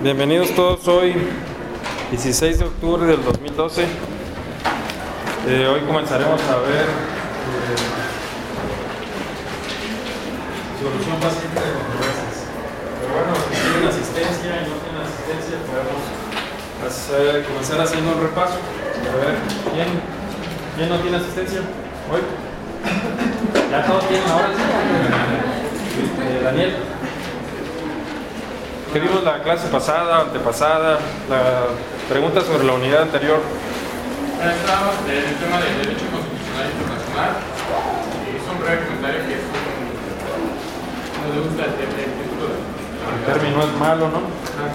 Bienvenidos todos hoy, 16 de octubre del 2012. Hoy comenzaremos a ver solución paciente de controversias. Pero bueno, los que tienen asistencia y no tienen asistencia, podemos comenzar haciendo un repaso. A ver, ¿quién no tiene asistencia hoy? Ya todos tienen ahora. Daniel. ¿Qué vimos la clase pasada, antepasada? La pregunta sobre la unidad anterior. Estábamos en el tema del derecho constitucional internacional. Hizo un breve comentario que no le gusta el título. El término es malo, ¿no?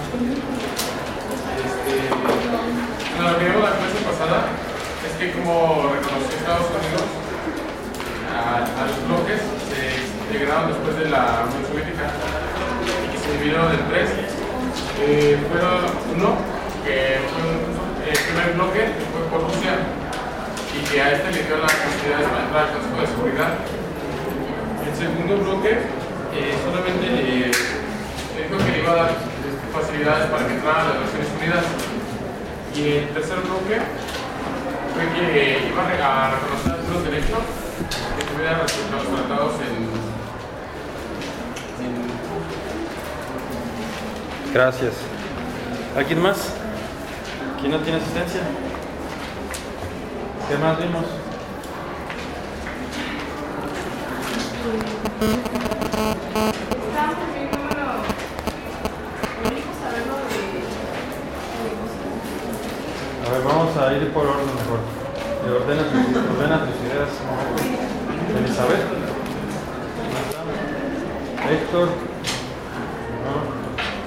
Lo que vimos la clase pasada es que como reconoció Estados Unidos a los bloques se integraron después de la Unión Soviética y se dividieron en tres. Fueron uno que fue el primer bloque, que fue por Rusia, y que a este le dio las posibilidades para entrar al Consejo de Seguridad. El segundo bloque solamente le dijo que le iba a dar facilidades para que entraran a las Naciones Unidas. Y el tercer bloque fue que iba a reconocer los derechos que tuvieran los tratados en. Gracias. ¿Alguien más? ¿Quién no tiene asistencia? ¿Qué más vimos? A ver, vamos a ir por orden mejor. Ordena tus ideas. Elizabeth. Héctor. No.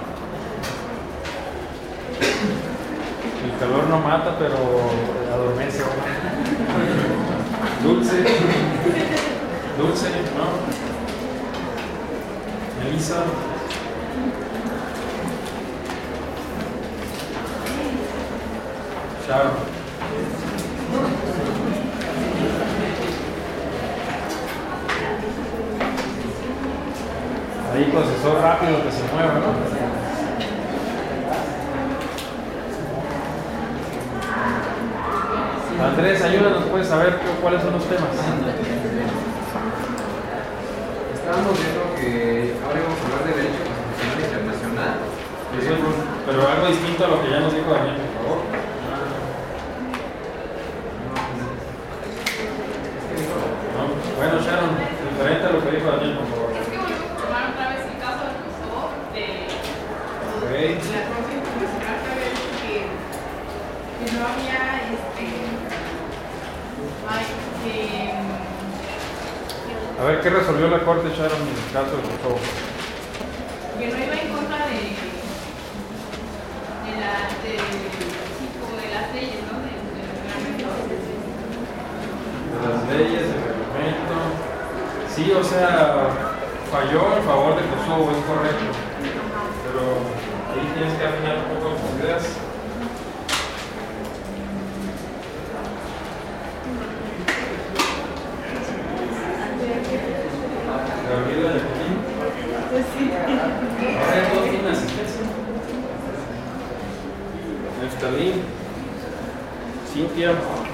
El calor no mata, pero adormece. Dulce, ¿no? Elisa. Sharon. Ahí procesó rápido que se mueva, ¿no? Andrés, ayúdanos, puedes saber cuáles son los temas. Estábamos viendo que ahora íbamos a hablar de derecho constitucional internacional. Pero algo distinto a lo que ya nos dijo Daniel, por favor. No, bueno, Sharon, diferente a lo que dijo Daniel, por favor. Es que volvemos a tomar otra vez el caso del Kosovo de la Corte Internacional que había dicho que no había A ver, ¿qué resolvió la Corte, Sharon, en el caso del Kosovo? que no iba en contra de las leyes, ¿no? Del reglamento. De las leyes, del reglamento. Sí, o sea, falló en favor de Kosovo, es correcto. Pero ahí tienes que afinar un poco tus ideas. Gabriela de Joaquín. Ahora ya todos tienen asistencia. Neftalí. Cintia.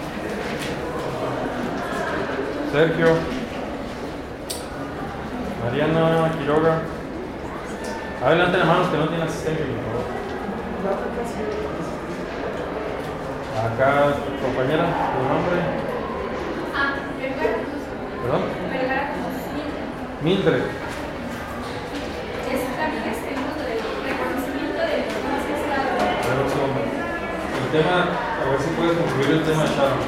Sergio. Mariana Quiroga. Adelante las manos que no tienen asistencia, por favor. Acá tu compañera, tu nombre. ¿Perdón? Mildred. El tema, a ver si puedes concluir el tema de Sharon.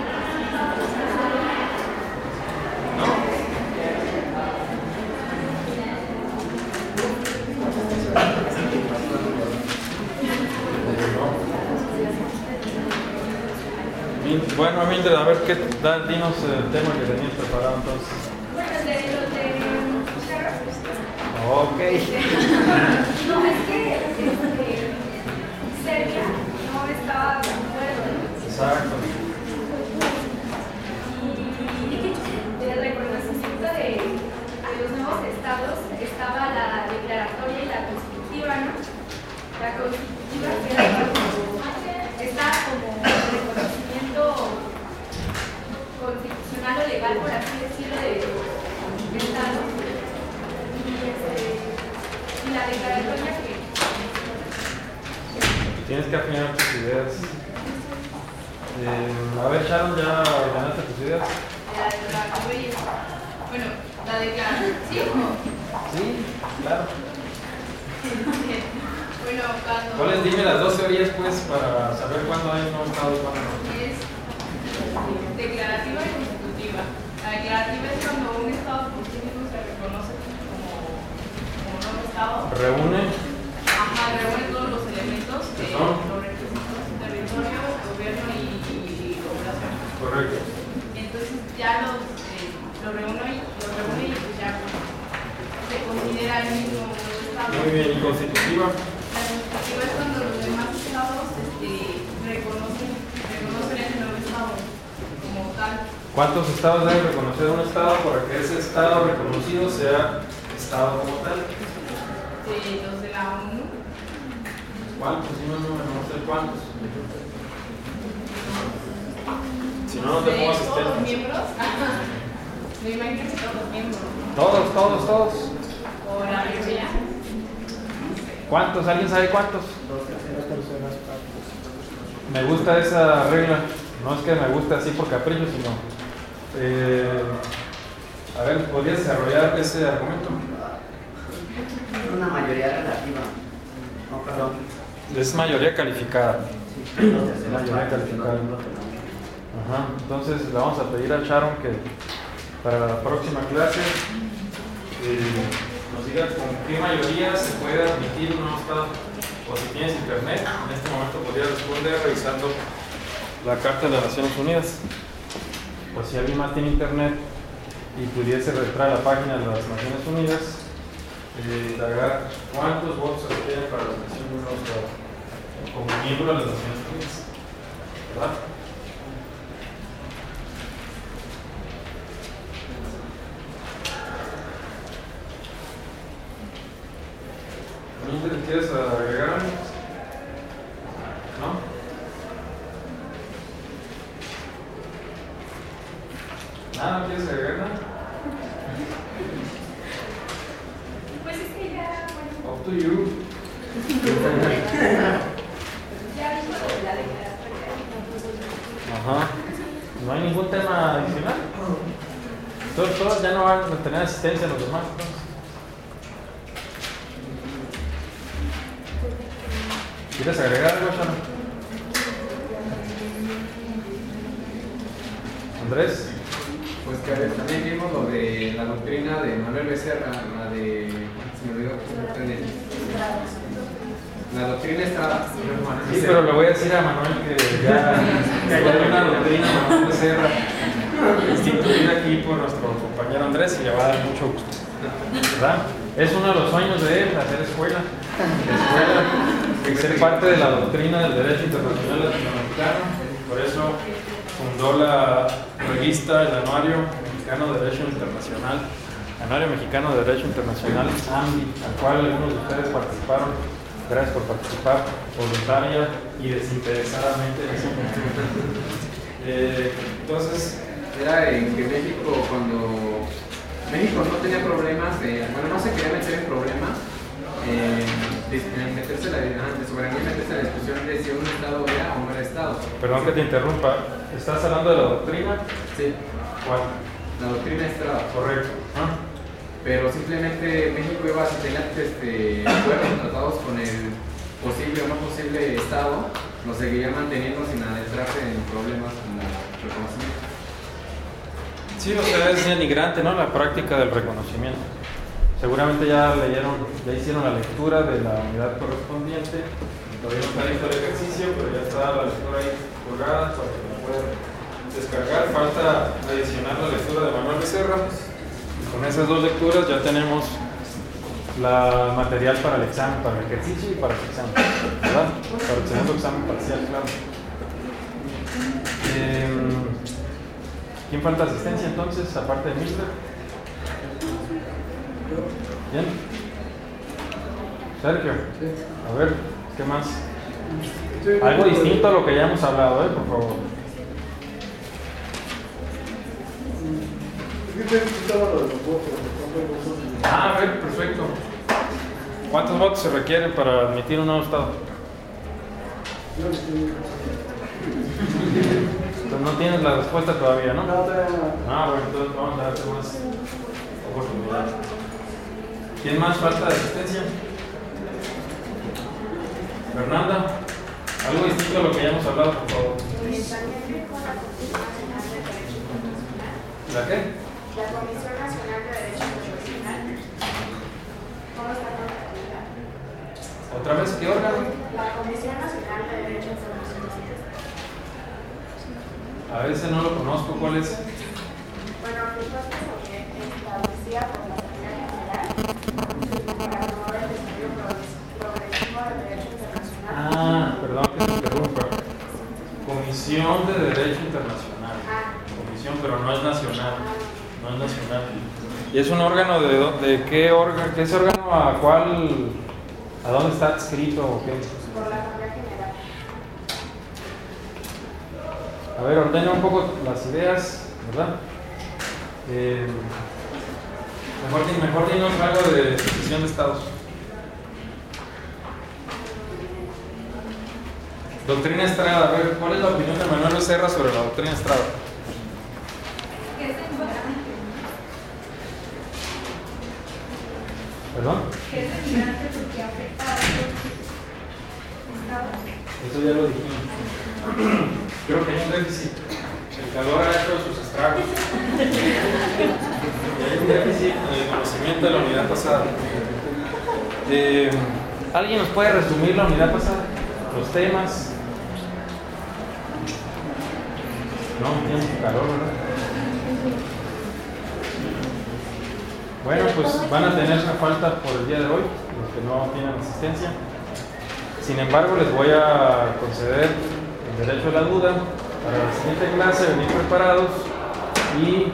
Bueno, Mildred, a ver qué dinos el tema que tenías preparado entonces. Ok. No, es que Serbia no estaba de acuerdo. Exacto. Y el reconocimiento de los nuevos estados estaba la declaratoria y la constitutiva, ¿no? La constitutiva está como reconocimiento constitucional o legal, por así decirlo, de Estado. Y la declaratoria que tienes que afinar tus ideas. A ver, Sharon, ¿ya ordenaste tus ideas? La declaratoria. Bueno, la declaratoria. ¿Sí o no? Sí, claro. Bueno, cuando. ¿Cuáles? Dime las dos teorías, pues, para saber cuándo hay un nuevo estado y cuándo no. Es declarativa y constitutiva. La declarativa es cuando un estado por sí mismo se reconoce como nuevo estado. Reúne. Ajá, reúne todos los elementos que ¿No? lo requisitos: territorio, gobierno y población. Correcto. Entonces ya lo reúne y pues ya se considera el mismo estado. Muy bien, ¿y constitutiva? La constitutiva es cuando los demás estados reconocen ese nuevo estado como tal. ¿Cuántos estados debe reconocer un estado para que ese estado reconocido sea estado como tal? Los de la ONU. ¿Cuántos? Si no, no sé cuántos. Si no, no te pongas ¿Todos los asistencia. miembros? Me imagino que todos los miembros. Todos. ¿O la mayoría? ¿Cuántos? ¿Alguien sabe cuántos? Me gusta esa regla. No es que me guste así por capricho, sino... a ver, ¿podrías desarrollar ese argumento? Una mayoría relativa. No, perdón. Es mayoría calificada. Mayoría calificada. Ajá. Entonces le vamos a pedir a Sharon que para la próxima clase nos diga con qué mayoría se puede admitir un nuevo estado. O si tienes internet, en este momento podrías responder revisando la Carta de las Naciones Unidas. O si alguien más tiene internet y pudiese entrar a la página de las Naciones Unidas, indagar cuántos votos se requieren para la admisión de un nuevo estado como miembro de las Naciones Unidas. ¿Verdad? ¿Quieres agregar algo? ¿No? ¿Nada? ¿No quieres agregar nada? pues es que ya, bueno, Up to you. ya dijo lo de la declaratoria. Ajá. ¿No hay ningún tema adicional? Todos ya no van a tener asistencia los demás. ¿Quieres agregar algo, Sharon? Andrés. Pues que también vimos lo de la doctrina de Manuel Becerra, la de... se me olvidó. La doctrina está... Sí, pero le voy a decir a Manuel que ya hay una doctrina Manuel Becerra instituida aquí por nuestro compañero Andrés y le va a dar mucho gusto. ¿Verdad? Es uno de los sueños de él, hacer escuela, y ser parte de la doctrina del derecho internacional latinoamericano. Por eso fundó la revista, el Anuario Mexicano de Derecho Internacional, Anuario Mexicano de Derecho Internacional, AMDI, al cual algunos de ustedes participaron. Gracias por participar voluntaria y desinteresadamente. Entonces, era en que México, cuando México no tenía problemas, bueno, no se quería meter en problemas, meterse en la soberanía, meterse en la discusión de si un Estado era o no era Estado. perdón que te interrumpa, ¿estás hablando de la doctrina? Sí, ¿Cuál? la doctrina Estrada. Correcto. ¿Ah? Pero simplemente México iba a tener acuerdos, tratados con el posible o no posible Estado, lo seguiría manteniendo sin adentrarse en problemas como reconocimiento. Sí, o sea, es denigrante, ¿no? La práctica del reconocimiento. Seguramente ya leyeron, ya hicieron la lectura de la unidad correspondiente. Todavía no está listo el ejercicio, pero ya está la lectura ahí colgada para que la puedan descargar. Falta adicionar la lectura de Manuel Becerra. Y con esas dos lecturas ya tenemos la material para el examen, para el ejercicio y para el examen, ¿verdad? Para el segundo examen parcial, claro. ¿Quién falta asistencia entonces, aparte de Mister? ¿Bien? Sergio. A ver, ¿qué más? Algo distinto a lo que ya hemos hablado, por favor. A ver, perfecto. ¿Cuántos votos se requieren para admitir un nuevo estado? Entonces no tienes la respuesta todavía, ¿no? No, todavía no. Bueno, entonces vamos a darte más oportunidad. ¿Quién más falta de asistencia? Fernanda, algo distinto a lo que ya hemos hablado, por favor. ¿La qué? La Comisión Nacional de Derecho Internacional. ¿Cómo está constituida? ¿Otra vez qué órgano? La Comisión Nacional de Derecho Internacional. A veces no lo conozco, ¿cuál es? Bueno, propuesta establecida por la Asamblea General para promover el desarrollo progresivo del derecho internacional. Perdón que te interrumpa. Comisión de Derecho Internacional. Comisión, pero no es nacional. No es nacional. ¿Y es un órgano de qué órgano? ¿Qué es órgano a cuál? ¿A dónde está adscrito o qué? Por la Asamblea General. A ver, ordena un poco las ideas, ¿verdad? Mejor dinos algo de sucesión de estados. Doctrina Estrada, a ver, ¿cuál es la opinión de Manuel Becerra sobre la doctrina Estrada? Que es importante. ¿Perdón? Que es importante porque afecta a otros estados. Eso ya lo dijimos. Creo que hay un déficit. El calor ha hecho sus estragos. Y hay un déficit en el conocimiento de la unidad pasada. ¿Alguien nos puede resumir la unidad pasada? Los temas. No, tiene mucho calor, ¿verdad? Bueno, pues van a tener una falta por el día de hoy, los que no tienen asistencia. Sin embargo, les voy a conceder el derecho a la duda para la siguiente clase, venir preparados y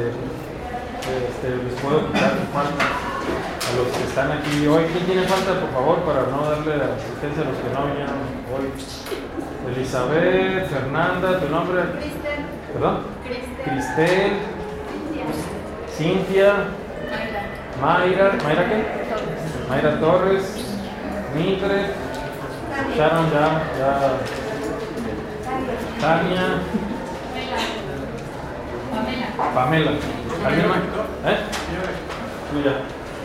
les puedo quitar su falta a los que están aquí hoy. ¿Quién tiene falta, por favor, para no darle asistencia a los que no vinieron hoy? Elizabeth, Fernanda, ¿tu nombre? Cristel. ¿Perdón? Cristel. Cristel, Cintia, Mayra ¿qué? Mayra Torres, Mitre, Sharon ya, Tania, Pamela. ¿Alguien más? Tú ya.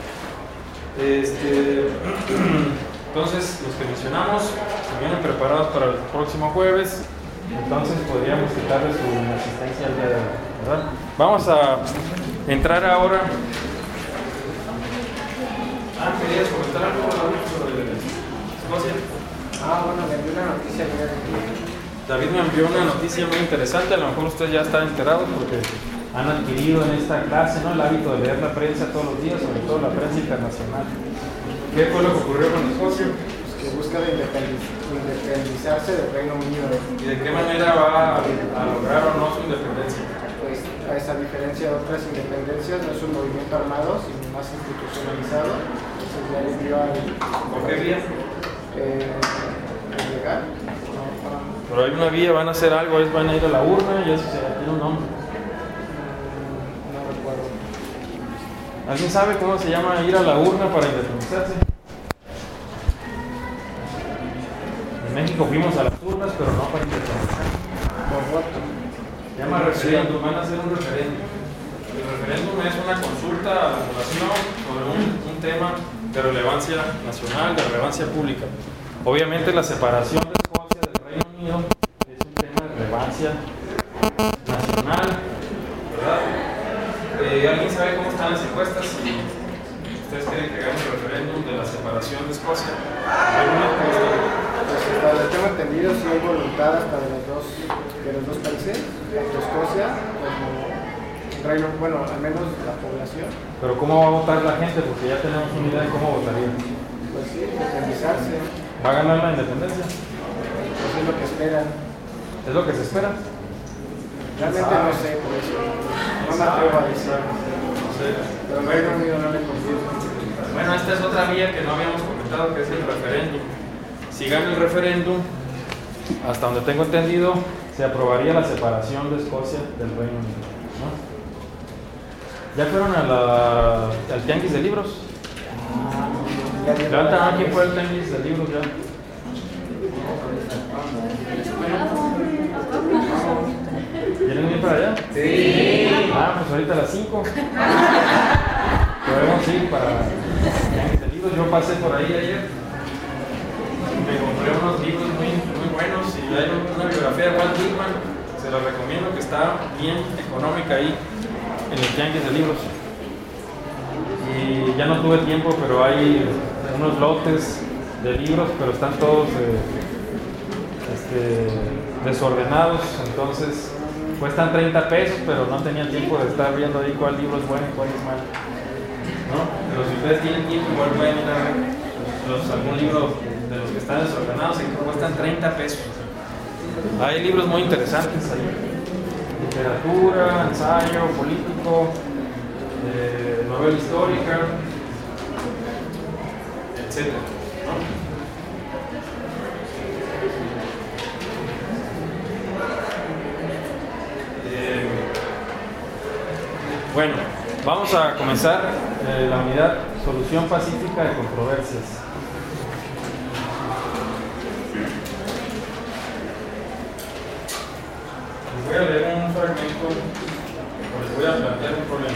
Entonces, los que mencionamos se vienen preparados para el próximo jueves. Entonces podríamos quitarle su asistencia al día de hoy, ¿verdad? Vamos a entrar ahora. ¿Querías comentar algo sobre Escocia? Bueno, me envió una noticia ayer. David me envió una noticia muy interesante. A lo mejor ustedes ya están enterados porque han adquirido en esta clase, ¿no?, el hábito de leer la prensa todos los días, sobre todo la prensa internacional. ¿Qué fue lo que ocurrió con Escocia? Que busca independizarse del Reino Unido. ¿Y de qué manera va a lograr o no su independencia? Pues a diferencia de otras independencias, no es un movimiento armado, sino más institucionalizado. Entonces ya le dio al... ¿Por qué vía? ¿Legal? Pero hay una vía, van a hacer algo, van a ir a la urna y eso tiene un nombre. No recuerdo. ¿Alguien sabe cómo se llama ir a la urna para independizarse? En México fuimos a las urnas, pero no para independizarse. Por voto. Se llama referéndum, van a hacer un referéndum. El referéndum es una consulta a la población sobre un tema de relevancia nacional, de relevancia pública. Obviamente la separación de Escocia del Reino Unido es un tema de relevancia nacional, ¿verdad? ¿Alguien sabe cómo están las encuestas? ¿Ustedes quieren que hagamos el referéndum de la separación de Escocia? ¿Alguna encuesta? Pues hasta donde tengo entendido, sí hay voluntad hasta de los dos países, tanto Escocia como Reino, bueno, al menos la población. Pero ¿cómo va a votar la gente? Porque ya tenemos una idea de cómo votaría. Pues sí, independizarse, ¿Va a ganar la independencia? pues es lo que esperan. ¿Es lo que se espera? Realmente no sé, por eso no me atrevo a decir. No sé. Pero el Reino Unido no le conviene. Bueno, esta es otra vía que no habíamos comentado. comentado, que es el referéndum. Si gana el referéndum, hasta donde tengo entendido, se aprobaría la separación de Escocia del Reino Unido, ¿no? ¿Ya fueron al tianguis de libros? Levanta mano, ¿quién fue al tianguis de libros ya? ¿Quieren ir para allá? Sí. Pues ahorita a las 5. Podemos ir para el tianguis de libros. Yo pasé por ahí ayer. Me compré unos libros muy buenos y hay una biografía de Walt Whitman. Se los recomiendo, que está bien económica ahí en el tianguis de libros. Y ya no tuve tiempo, pero hay unos lotes de libros, pero están todos desordenados, entonces cuestan 30 pesos, pero no tenía tiempo de estar viendo ahí cuál libro es bueno y cuál es malo, ¿no? Pero si ustedes tienen tiempo, igual pueden ir a ver algún libro de los que están desordenados y que cuestan 30 pesos. Hay libros muy interesantes ahí: literatura, ensayo, político, novela histórica, etcétera, ¿no? Bueno, vamos a comenzar la unidad Solución Pacífica de Controversias. Les voy a leer un fragmento, o les voy a plantear un problema.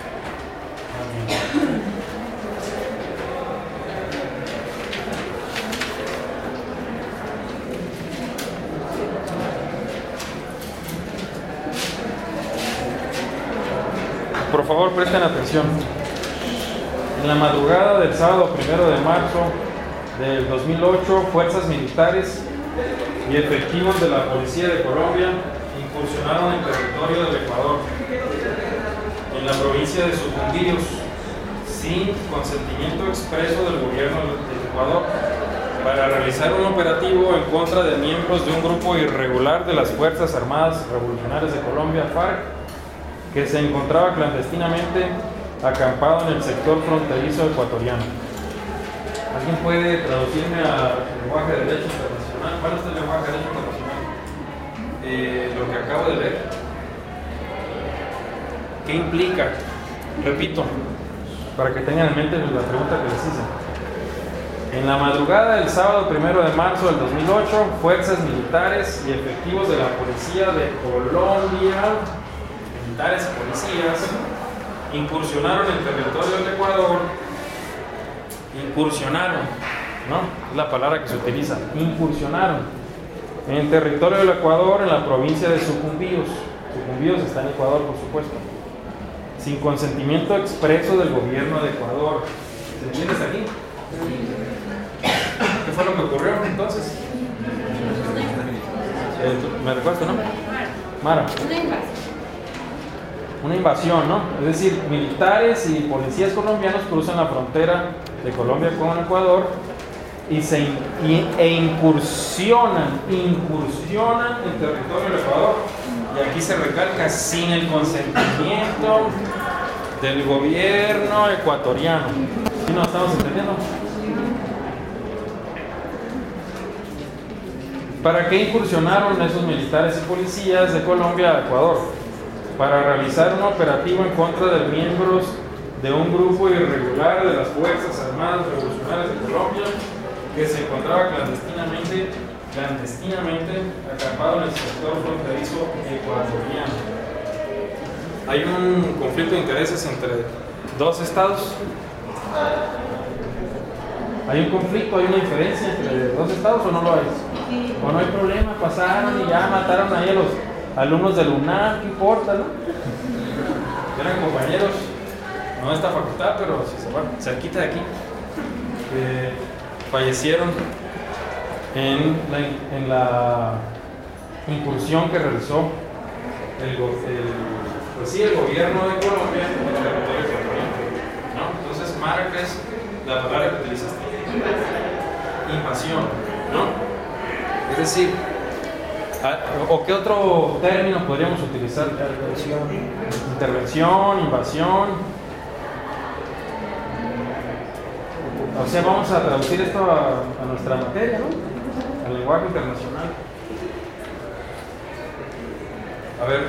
Por favor, presten atención. En la madrugada del sábado 1 de marzo del 2008, fuerzas militares y efectivos de la Policía de Colombia incursionaron en territorio del Ecuador, en la provincia de Sucumbíos, sin consentimiento expreso del gobierno del Ecuador, para realizar un operativo en contra de miembros de un grupo irregular de las Fuerzas Armadas Revolucionarias de Colombia, FARC, que se encontraba clandestinamente acampado en el sector fronterizo ecuatoriano. ¿Alguien puede traducirme al lenguaje de derecho internacional? ¿Cuál es el lenguaje de derecho internacional? Lo que acabo de leer. ¿Qué implica? Repito, para que tengan en mente la pregunta que les hice. En la madrugada del sábado 1 de marzo del 2008, fuerzas militares y efectivos de la Policía de Colombia, militares y policías, incursionaron en territorio del Ecuador. Incursionaron, ¿no? Es la palabra que se utiliza. Incursionaron en territorio del Ecuador, en la provincia de Sucumbíos. Sucumbíos está en Ecuador, por supuesto. Sin consentimiento expreso del gobierno de Ecuador. ¿Se entiende hasta aquí? ¿Qué fue lo que ocurrió entonces? ¿Me recuerdas tu nombre? Mara. Una invasión, ¿no? Es decir, militares y policías colombianos cruzan la frontera de Colombia con Ecuador y incursionan en territorio del Ecuador. Y aquí se recalca, sin el consentimiento del gobierno ecuatoriano. ¿Sí nos estamos entendiendo? ¿Para qué incursionaron esos militares y policías de Colombia a Ecuador? Para realizar un operativo en contra de miembros de un grupo irregular de las Fuerzas Armadas Revolucionarias de Colombia que se encontraba clandestinamente acampado en el sector fronterizo ecuatoriano. ¿Hay un conflicto de intereses entre dos estados? ¿Hay un conflicto, hay una diferencia entre dos estados o no lo hay? ¿O no hay problema? Pasaron y ya mataron ahí a los alumnos del UNAM, ¿qué importa, no? Eran compañeros, no de esta facultad, pero si se van cerquita de aquí, fallecieron en la incursión que realizó el gobierno de Colombia en el territorio ecuatoriano, ¿no? Entonces, Mara, ¿qué es la palabra que utilizaste? Invasión, ¿no? Es decir, ¿o qué otro término podríamos utilizar? Intervención, invasión. O sea, vamos a traducir esto a nuestra materia, ¿no? Al lenguaje internacional. A ver,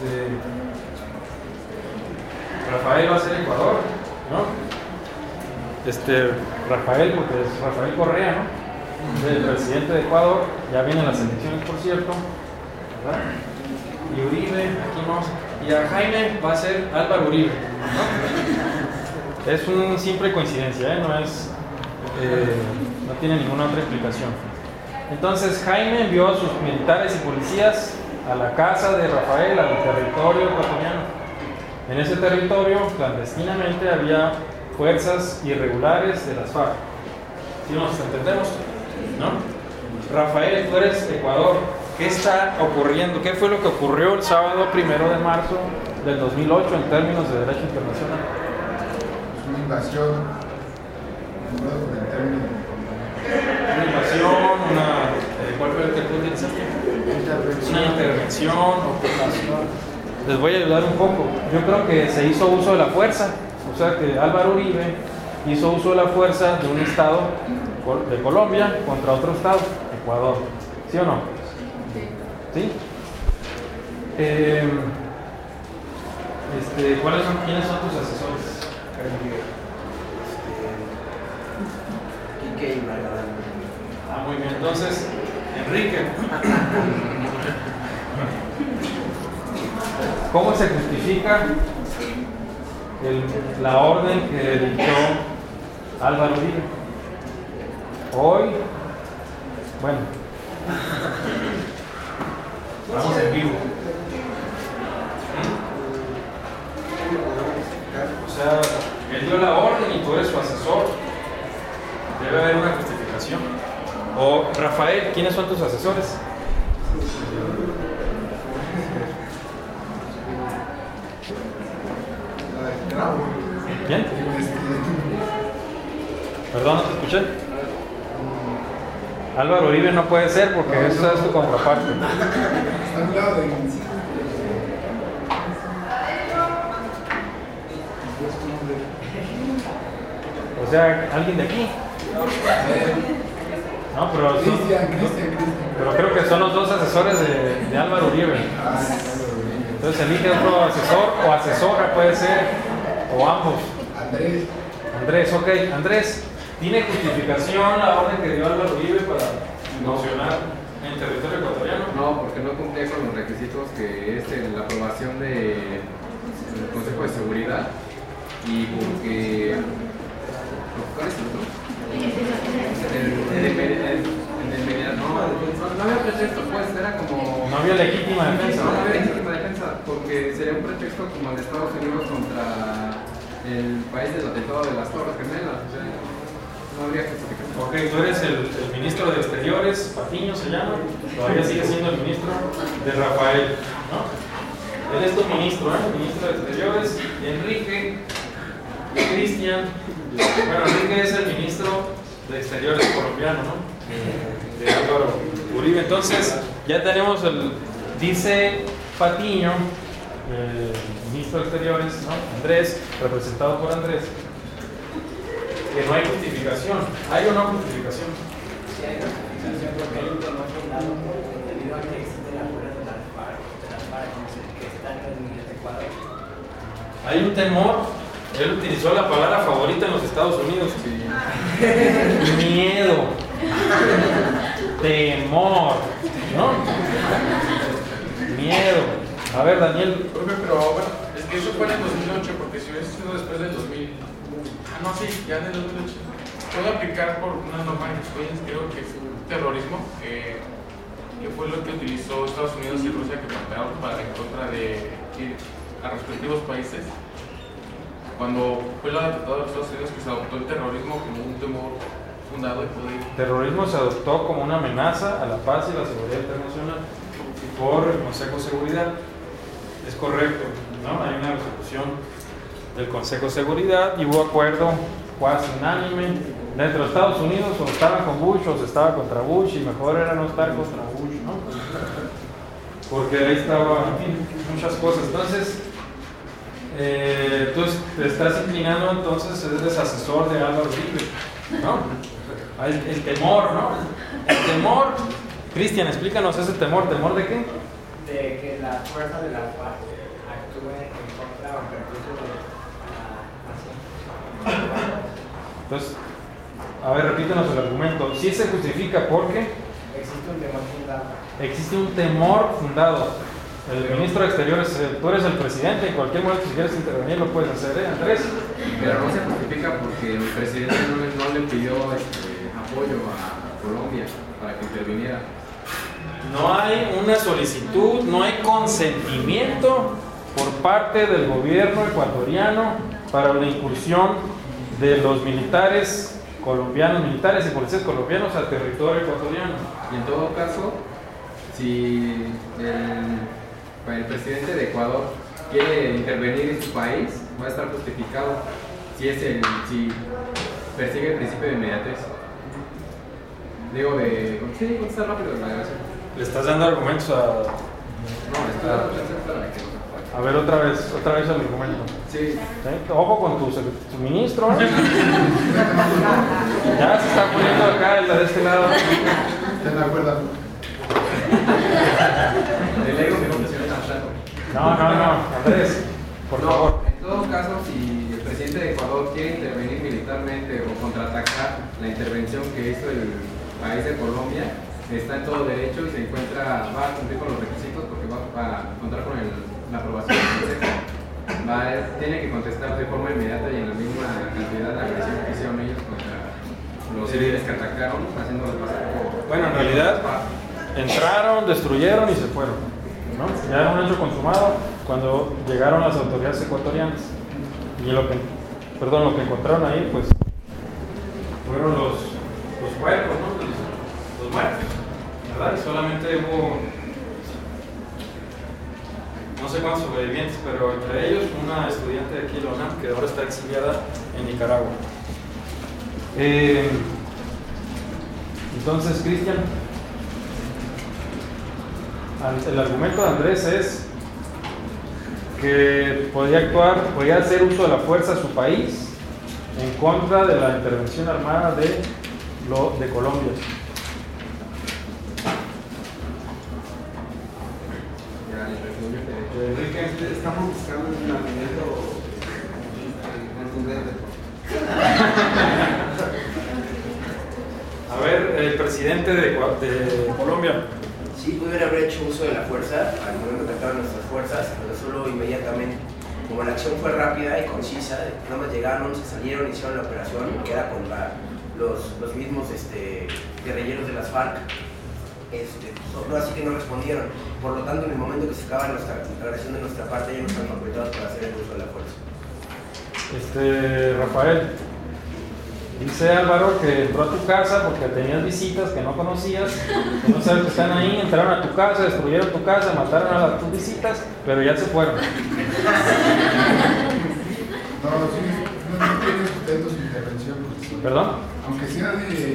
Rafael va a ser Ecuador, ¿no? Rafael, porque es Rafael Correa, ¿no? El presidente de Ecuador, ya vienen las elecciones, por cierto, ¿verdad? Y Uribe, aquí vamos. Y a Jaime va a ser Álvaro Uribe, ¿no? Es una simple coincidencia, ¿eh? No tiene ninguna otra explicación. Entonces Jaime envió a sus militares y policías a la casa de Rafael, al territorio ecuatoriano. En ese territorio, clandestinamente, había fuerzas irregulares de las FARC. ¿Sí nos entendemos? ¿No? Rafael, tú eres Ecuador. ¿Qué está ocurriendo? ¿Qué fue lo que ocurrió el sábado 1 de marzo del 2008 en términos de derecho internacional? Una invasión, Una invasión, ¿cuál fue el que tú utilizaste? Una intervención, ocupación. Les voy a ayudar un poco. Yo creo que se hizo uso de la fuerza. O sea que Álvaro Uribe hizo uso de la fuerza de un estado de Colombia contra otro estado, Ecuador. ¿Sí o no? ¿Sí? ¿Quiénes son tus asesores? Quique y Margarita. Muy bien, entonces, Enrique. ¿Cómo se justifica la orden que dictó Álvaro Uribe? Hoy, bueno, vamos en vivo. O sea, él dio la orden y tú eres su asesor. Debe haber una justificación. O Rafael, ¿quiénes son tus asesores? ¿Quién? Perdón, no te escuché. Álvaro Uribe no puede ser porque eso es tu contraparte. Está al lado de O sea, ¿alguien de aquí? No, pero Cristian. pero creo que son los dos asesores de Álvaro Uribe. Entonces elige otro asesor o asesora, puede ser, o ambos. Andrés, ok. Andrés, ¿tiene justificación la orden que dio Álvaro Uribe para mocionar en territorio ecuatoriano? No, porque no cumplía con los requisitos que es la aprobación del Consejo de Seguridad y porque... ¿Cuál es el otro? No había pretexto, pues era como... No había legítima defensa. No había legítima defensa, porque sería un pretexto como el de Estados Unidos contra el país del atentado de las Torres Gemelas. O sea, no habría justificación. Ok, tú eres el ministro de Exteriores, Patiño se llama, todavía sigue siendo el ministro de Rafael, ¿no? Él es tu ministro, ¿eh? Ministro de Exteriores. Enrique, Cristian, bueno, Enrique es el ministro de Exteriores colombiano, ¿no? De Álvaro Uribe. Entonces, ya tenemos dice Patiño, ministro de Exteriores, ¿no? Andrés, representado por Andrés, que no hay justificación. ¿Hay o no justificación? Sí, hay una justificación porque hay un temor fundado debido a que existe la fuerza de las FARC, que están en el Ecuador. Hay un temor. Él utilizó la palabra favorita en los Estados Unidos. Sí. Miedo. Temor. ¿No? Miedo. A ver, Daniel. Profe, pero bueno, es que eso fue en el 2008, porque si hubiese sido después del 2000. Ah, no, sí, ya en el 2008. Puedo aplicar por una norma en España, creo que fue terrorismo, que fue lo que utilizó Estados Unidos y Rusia que plantearon para en contra de a respectivos países. Cuando fue el atentado de Estados Unidos que se adoptó el terrorismo como un temor fundado y poder. Terrorismo se adoptó como una amenaza a la paz y la seguridad internacional por el Consejo de Seguridad. Es correcto, ¿no? Hay una resolución del Consejo de Seguridad y hubo acuerdo casi unánime dentro de Estados Unidos, o estaban con Bush o se estaba contra Bush, y mejor era no estar contra Bush, ¿no? Porque ahí estaba, en fin, muchas cosas. Entonces, Entonces te estás inclinando, entonces eres asesor de Álvaro Uribe, ¿no? El temor, ¿no? El temor. Cristian, explícanos ese temor. ¿Temor de qué? De que la fuerza de la FARC actúe en contra o en perjuicio de la nación. Entonces, a ver, repítenos el argumento. Si se justifica porque Existe un temor fundado. existe un temor fundado. El ministro de Exteriores, tú eres el presidente, en cualquier momento si quieres intervenir lo puedes hacer, ¿eh, Andrés? Pero no se justifica porque el presidente no le pidió apoyo a Colombia para que interviniera. No hay una solicitud, no hay consentimiento por parte del gobierno ecuatoriano para la incursión de los militares colombianos, militares y policías colombianos al territorio ecuatoriano. Y en todo caso, si el presidente de Ecuador quiere intervenir en su país, va a estar justificado si persigue el principio de inmediatez. Digo, sí, contestar rápido la grabación. Le estás dando argumentos a... No, está para que A ver, otra vez el argumento. sí. ¿Sí? Ojo con tu ministro. Ya se está poniendo acá el de este lado. ¿Están de acuerdo? El ego me convenció tan claro. No, Andrés, por favor. En todo caso, si el presidente de Ecuador quiere intervenir militarmente o contraatacar la intervención que hizo el país de Colombia, está en todo derecho y va a cumplir con los requisitos porque va a contar con la aprobación del Consejo. Tiene que contestar de forma inmediata y en la misma cantidad de agresión que hicieron ellos contra los civiles que atacaron, haciéndolos pasar por... Bueno, en realidad entraron, destruyeron y se fueron, ¿no? Ya era un hecho consumado cuando llegaron las autoridades ecuatorianas y lo que encontraron ahí pues fueron los cuerpos, ¿no? Los muertos, ¿verdad? Y solamente hubo no sé cuántos sobrevivientes, pero entre ellos una estudiante de aquí de la UNAM que ahora está exiliada en Nicaragua. Entonces, Cristian, el argumento de Andrés es que podía hacer uso de la fuerza a su país en contra de la intervención armada de Colombia. Estamos buscando un argumento contundente. A ver, el presidente de Colombia. Sí, pudieron haber hecho uso de la fuerza al momento que atacaron nuestras fuerzas, pero solo inmediatamente. Como la acción fue rápida y concisa, nada más llegaron, se salieron, hicieron la operación, que era contra los mismos guerrilleros de las FARC. Así que no respondieron. Por lo tanto, en el momento que se acaba la agresión de nuestra parte, ya no están facultados para hacer el uso de la fuerza. Rafael, dice Álvaro que entró a tu casa porque tenías visitas que no conocías, que no sabes que están ahí, entraron a tu casa, destruyeron tu casa, mataron a tus visitas, pero ya se fueron. No, sí, no tiene sustento su intervención. ¿Perdón? Aunque sea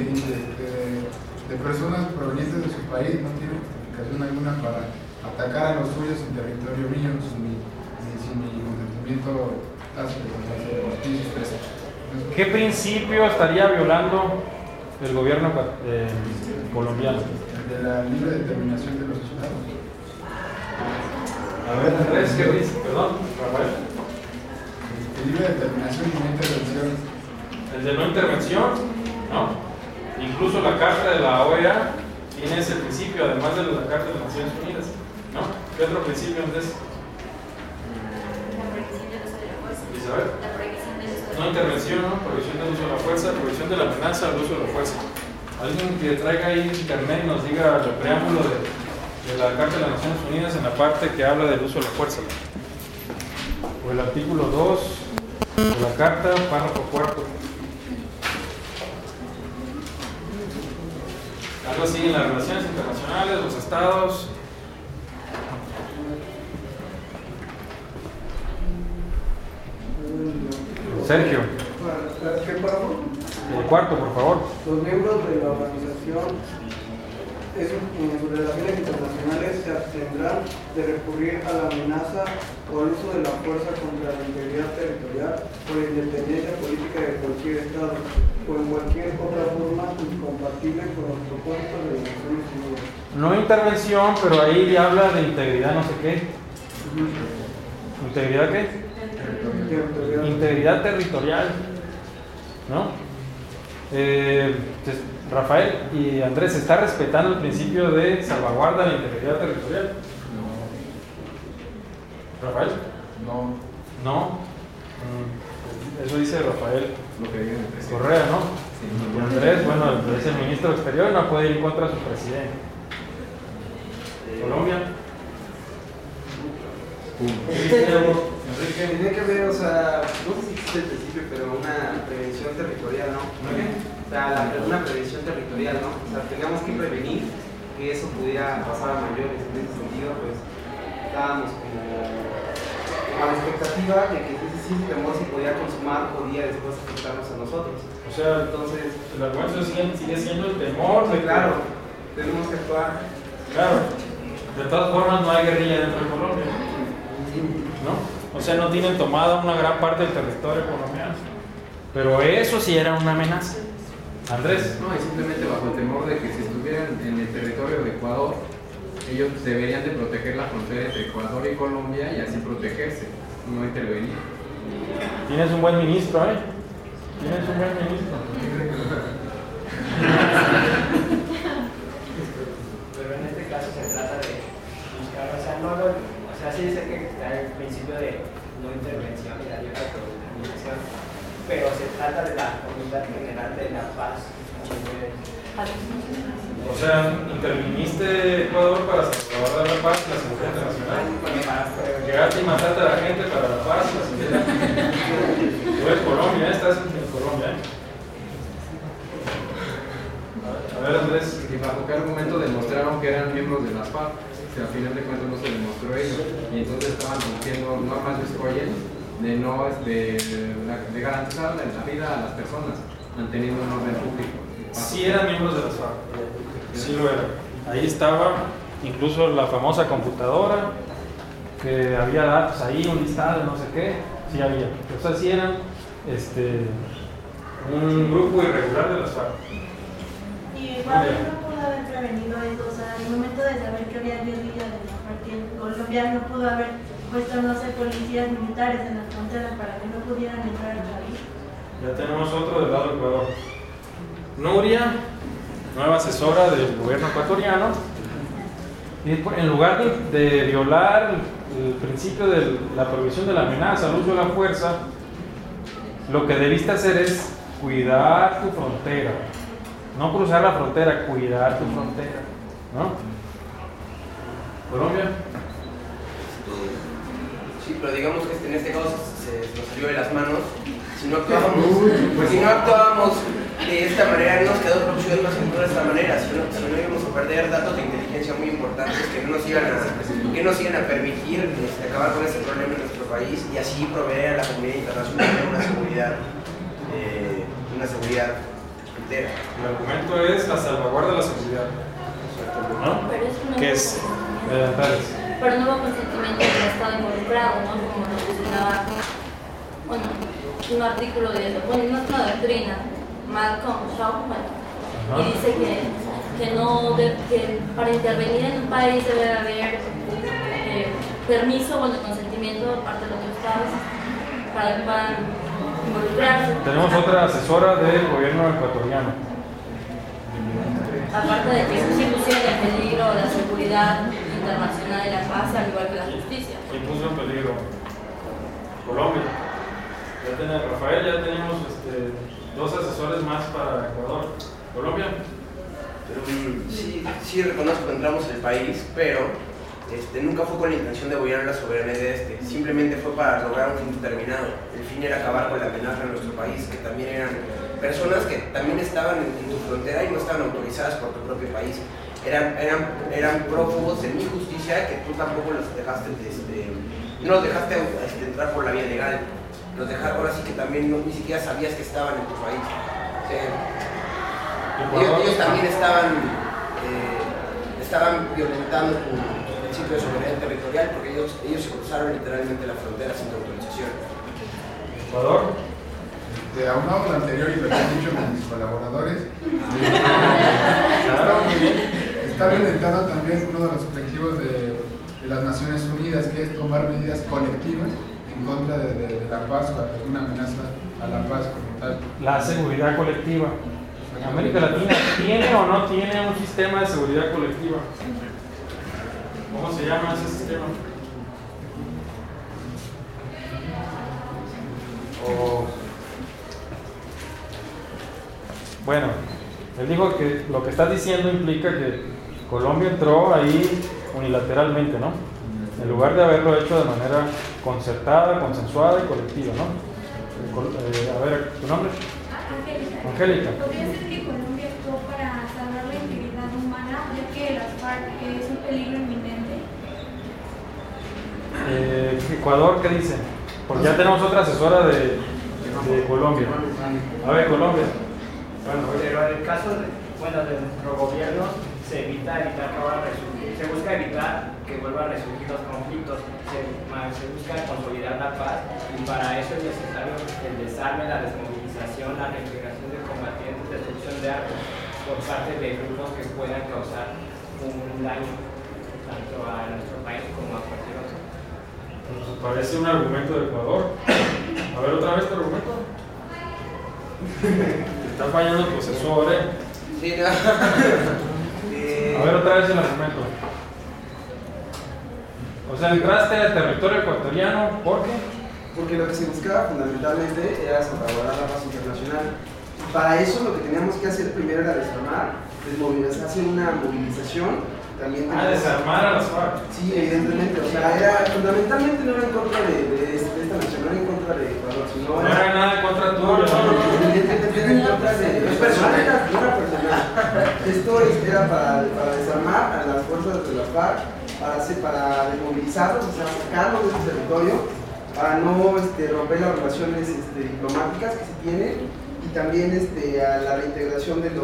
de personas provenientes de su país, no tiene justificación alguna para atacar a los suyos en territorio mío sin mi consentimiento tácito. ¿Qué principio estaría violando el gobierno colombiano? De la libre determinación de los estados. A ver, Andrés, ¿qué dice? Perdón, Rafael. De libre determinación y no intervención. El de no intervención, ¿no? Incluso la Carta de la OEA tiene ese principio, además de la Carta de las Naciones Unidas, ¿no? ¿Qué otro principio antes? La prohibición del uso de la fuerza. Isabel. La prohibición del uso de la fuerza. No intervención, ¿no? Prohibición del uso de la fuerza, prohibición de la amenaza al uso de la fuerza. Alguien que traiga ahí internet y nos diga el preámbulo de la Carta de las Naciones Unidas en la parte que habla del uso de la fuerza. O el artículo 2 de la Carta, párrafo 4. Algo así en las relaciones internacionales, los estados. Sergio. ¿Qué párrafo? El cuarto, por favor. Los miembros de la organización en sus relaciones internacionales se abstendrán de recurrir a la amenaza o al uso de la fuerza contra la integridad territorial o la independencia política de cualquier Estado o en cualquier otra forma incompatible con los propósitos de las Naciones Unidas. No intervención, pero ahí habla de integridad no sé qué. ¿Integridad qué? Territorial. Integridad territorial, ¿no? Rafael y Andrés, ¿está respetando el principio de salvaguarda de la integridad territorial? No. ¿Rafael? No. No. Eso dice Rafael Correa, ¿no? Sí. Y Andrés, bueno, es el ministro exterior, no puede ir contra su presidente. Colombia. Tiene que ver, o sea, no sé si existe el principio, pero una prevención territorial, ¿no? O sea, una prevención territorial, ¿no? O sea, tengamos que prevenir que eso pudiera pasar a mayores. En ese sentido, pues, estábamos como a la expectativa de que ese temor se podía consumar, podía después afectarnos a nosotros. O sea, entonces, el argumento sigue siendo el temor de claro, tenemos que actuar. Claro, de todas formas no hay guerrilla dentro de Colombia, ¿no? O sea, no tienen tomada una gran parte del territorio colombiano, pero eso sí era una amenaza. Andrés. No, y simplemente bajo el temor de que si estuvieran en el territorio de Ecuador, ellos deberían de proteger la frontera entre Ecuador y Colombia y así protegerse, no intervenir. Tienes un buen ministro, ¿eh? Tienes un buen ministro. Pero en este caso se trata de buscar, o sea, sí dice que está el principio de no intervención y la libre autodeterminación, pero se trata de la comunidad general de la paz. O sea, interviniste Ecuador para salvaguardar la paz y la seguridad internacional. Llegaste y mataste a la gente para la paz y la seguridad. Tú eres Colombia, estás en Colombia. A ver, Andrés. ¿Y bajo qué argumento demostraron que eran miembros de la FARC? Que al final de cuentas no se demostró ello. Y entonces estaban cumpliendo normas de Escoyen de garantizar la vida a las personas, manteniendo un orden público. Sí eran miembros de las FARC, sí lo eran. Ahí estaba incluso la famosa computadora, que había datos ahí, un listado, no sé qué, sí había. O sea, sí eran un grupo irregular de las FARC. Y Ecuador no pudo haber prevenido eso, o sea, al momento de saber que había guerrilla de la FARC en Colombia, no pudo haber puesto, no sé, policías militares en la frontera para que no pudieran entrar al país. Ya tenemos otro del lado de Ecuador. Nuria, nueva asesora del gobierno ecuatoriano, y en lugar de violar el principio de la prohibición de la amenaza, el uso de la fuerza, lo que debiste hacer es cuidar tu frontera, no cruzar la frontera, cuidar tu frontera, ¿no? Colombia. Sí, pero digamos que en este caso se nos salió de las manos. Si no actuábamos de esta manera, no nos quedó otra opción más que de esta manera. Si no íbamos a perder datos de inteligencia muy importantes que no nos iban a permitir acabar con este problema en nuestro país y así proveer a la comunidad internacional de una seguridad entera. El argumento es la salvaguarda de la seguridad, ¿no? Pero es una ¿Qué es? Pero no hubo consentimiento del Estado involucrado, ¿no? Como lo mencionaba, bueno, un artículo de eso, bueno, no es una doctrina, Malcolm Schaufman, y dice que para intervenir en un país debe haber permiso o consentimiento por parte de los estados para que puedan involucrarse. Tenemos otra asesora del gobierno ecuatoriano. Aparte de que sí pusieron en peligro la seguridad internacional y la paz, al igual que la justicia. ¿Quién puso en peligro? Colombia. Ya tenemos, Rafael, ya tenemos dos asesores más para Ecuador. ¿Colombia? Sí reconozco que entramos en el país, pero nunca fue con la intención de apoyar la soberanía de simplemente fue para lograr un fin determinado. El fin era acabar con la amenaza en nuestro país, que también eran personas que también estaban en tu frontera y no estaban autorizadas por tu propio país. Eran prófugos de mi justicia que tú tampoco los dejaste, no los dejaste entrar por la vía legal. Los dejaron, ahora sí que también ni siquiera sabías que estaban en tu país. Ellos también estaban estaban violentando tu principio de soberanía territorial porque ellos se cruzaron literalmente la frontera sin autorización. Ecuador. Aunado lo anterior y lo que han dicho mis colaboradores, está violentando también uno de los objetivos de las Naciones Unidas, que es tomar medidas colectivas en contra de la paz o alguna amenaza a la paz como tal. La seguridad colectiva. ¿América Latina tiene o no tiene un sistema de seguridad colectiva? ¿Cómo se llama ese sistema? Bueno, él dijo que lo que estás diciendo implica que Colombia entró ahí unilateralmente, ¿no? En lugar de haberlo hecho de manera concertada, consensuada y colectiva, ¿no? A ver, ¿tu nombre? Angélica. ¿Podría ser que Colombia actuó para salvar la integridad humana, ya que las FARC es un peligro inminente? Ecuador, ¿qué dice? Porque ya tenemos otra asesora de Colombia. A ver, Colombia. Bueno, pero en el caso de nuestro gobierno se busca evitar que vuelvan a resurgir los conflictos, se busca consolidar la paz y para eso es necesario el desarme, la desmovilización, la reintegración de combatientes, destrucción de armas por parte de grupos que puedan causar un daño tanto a nuestro país como a cualquier otro. Pues parece un argumento de Ecuador. A ver, otra vez tu argumento. Está fallando tu asesor, Sí, no. A ver, otra vez el argumento. O sea, entraste al territorio ecuatoriano, ¿por qué? Porque lo que se buscaba fundamentalmente era salvaguardar la paz internacional. Y para eso lo que teníamos que hacer primero era desarmar, hacer una movilización. También desarmar a las FARC. Sí, evidentemente. O sea, fundamentalmente no era en contra de esta nación, no era en contra de Ecuador, sino no era nada en contra tuyo. Evidentemente era en contra de personal, no era personal. Esto era para desarmar a las fuerzas de la FARC, para desmovilizarlos, o sea, sacarlos de ese territorio, para no romper las relaciones diplomáticas que se tienen y también a la reintegración de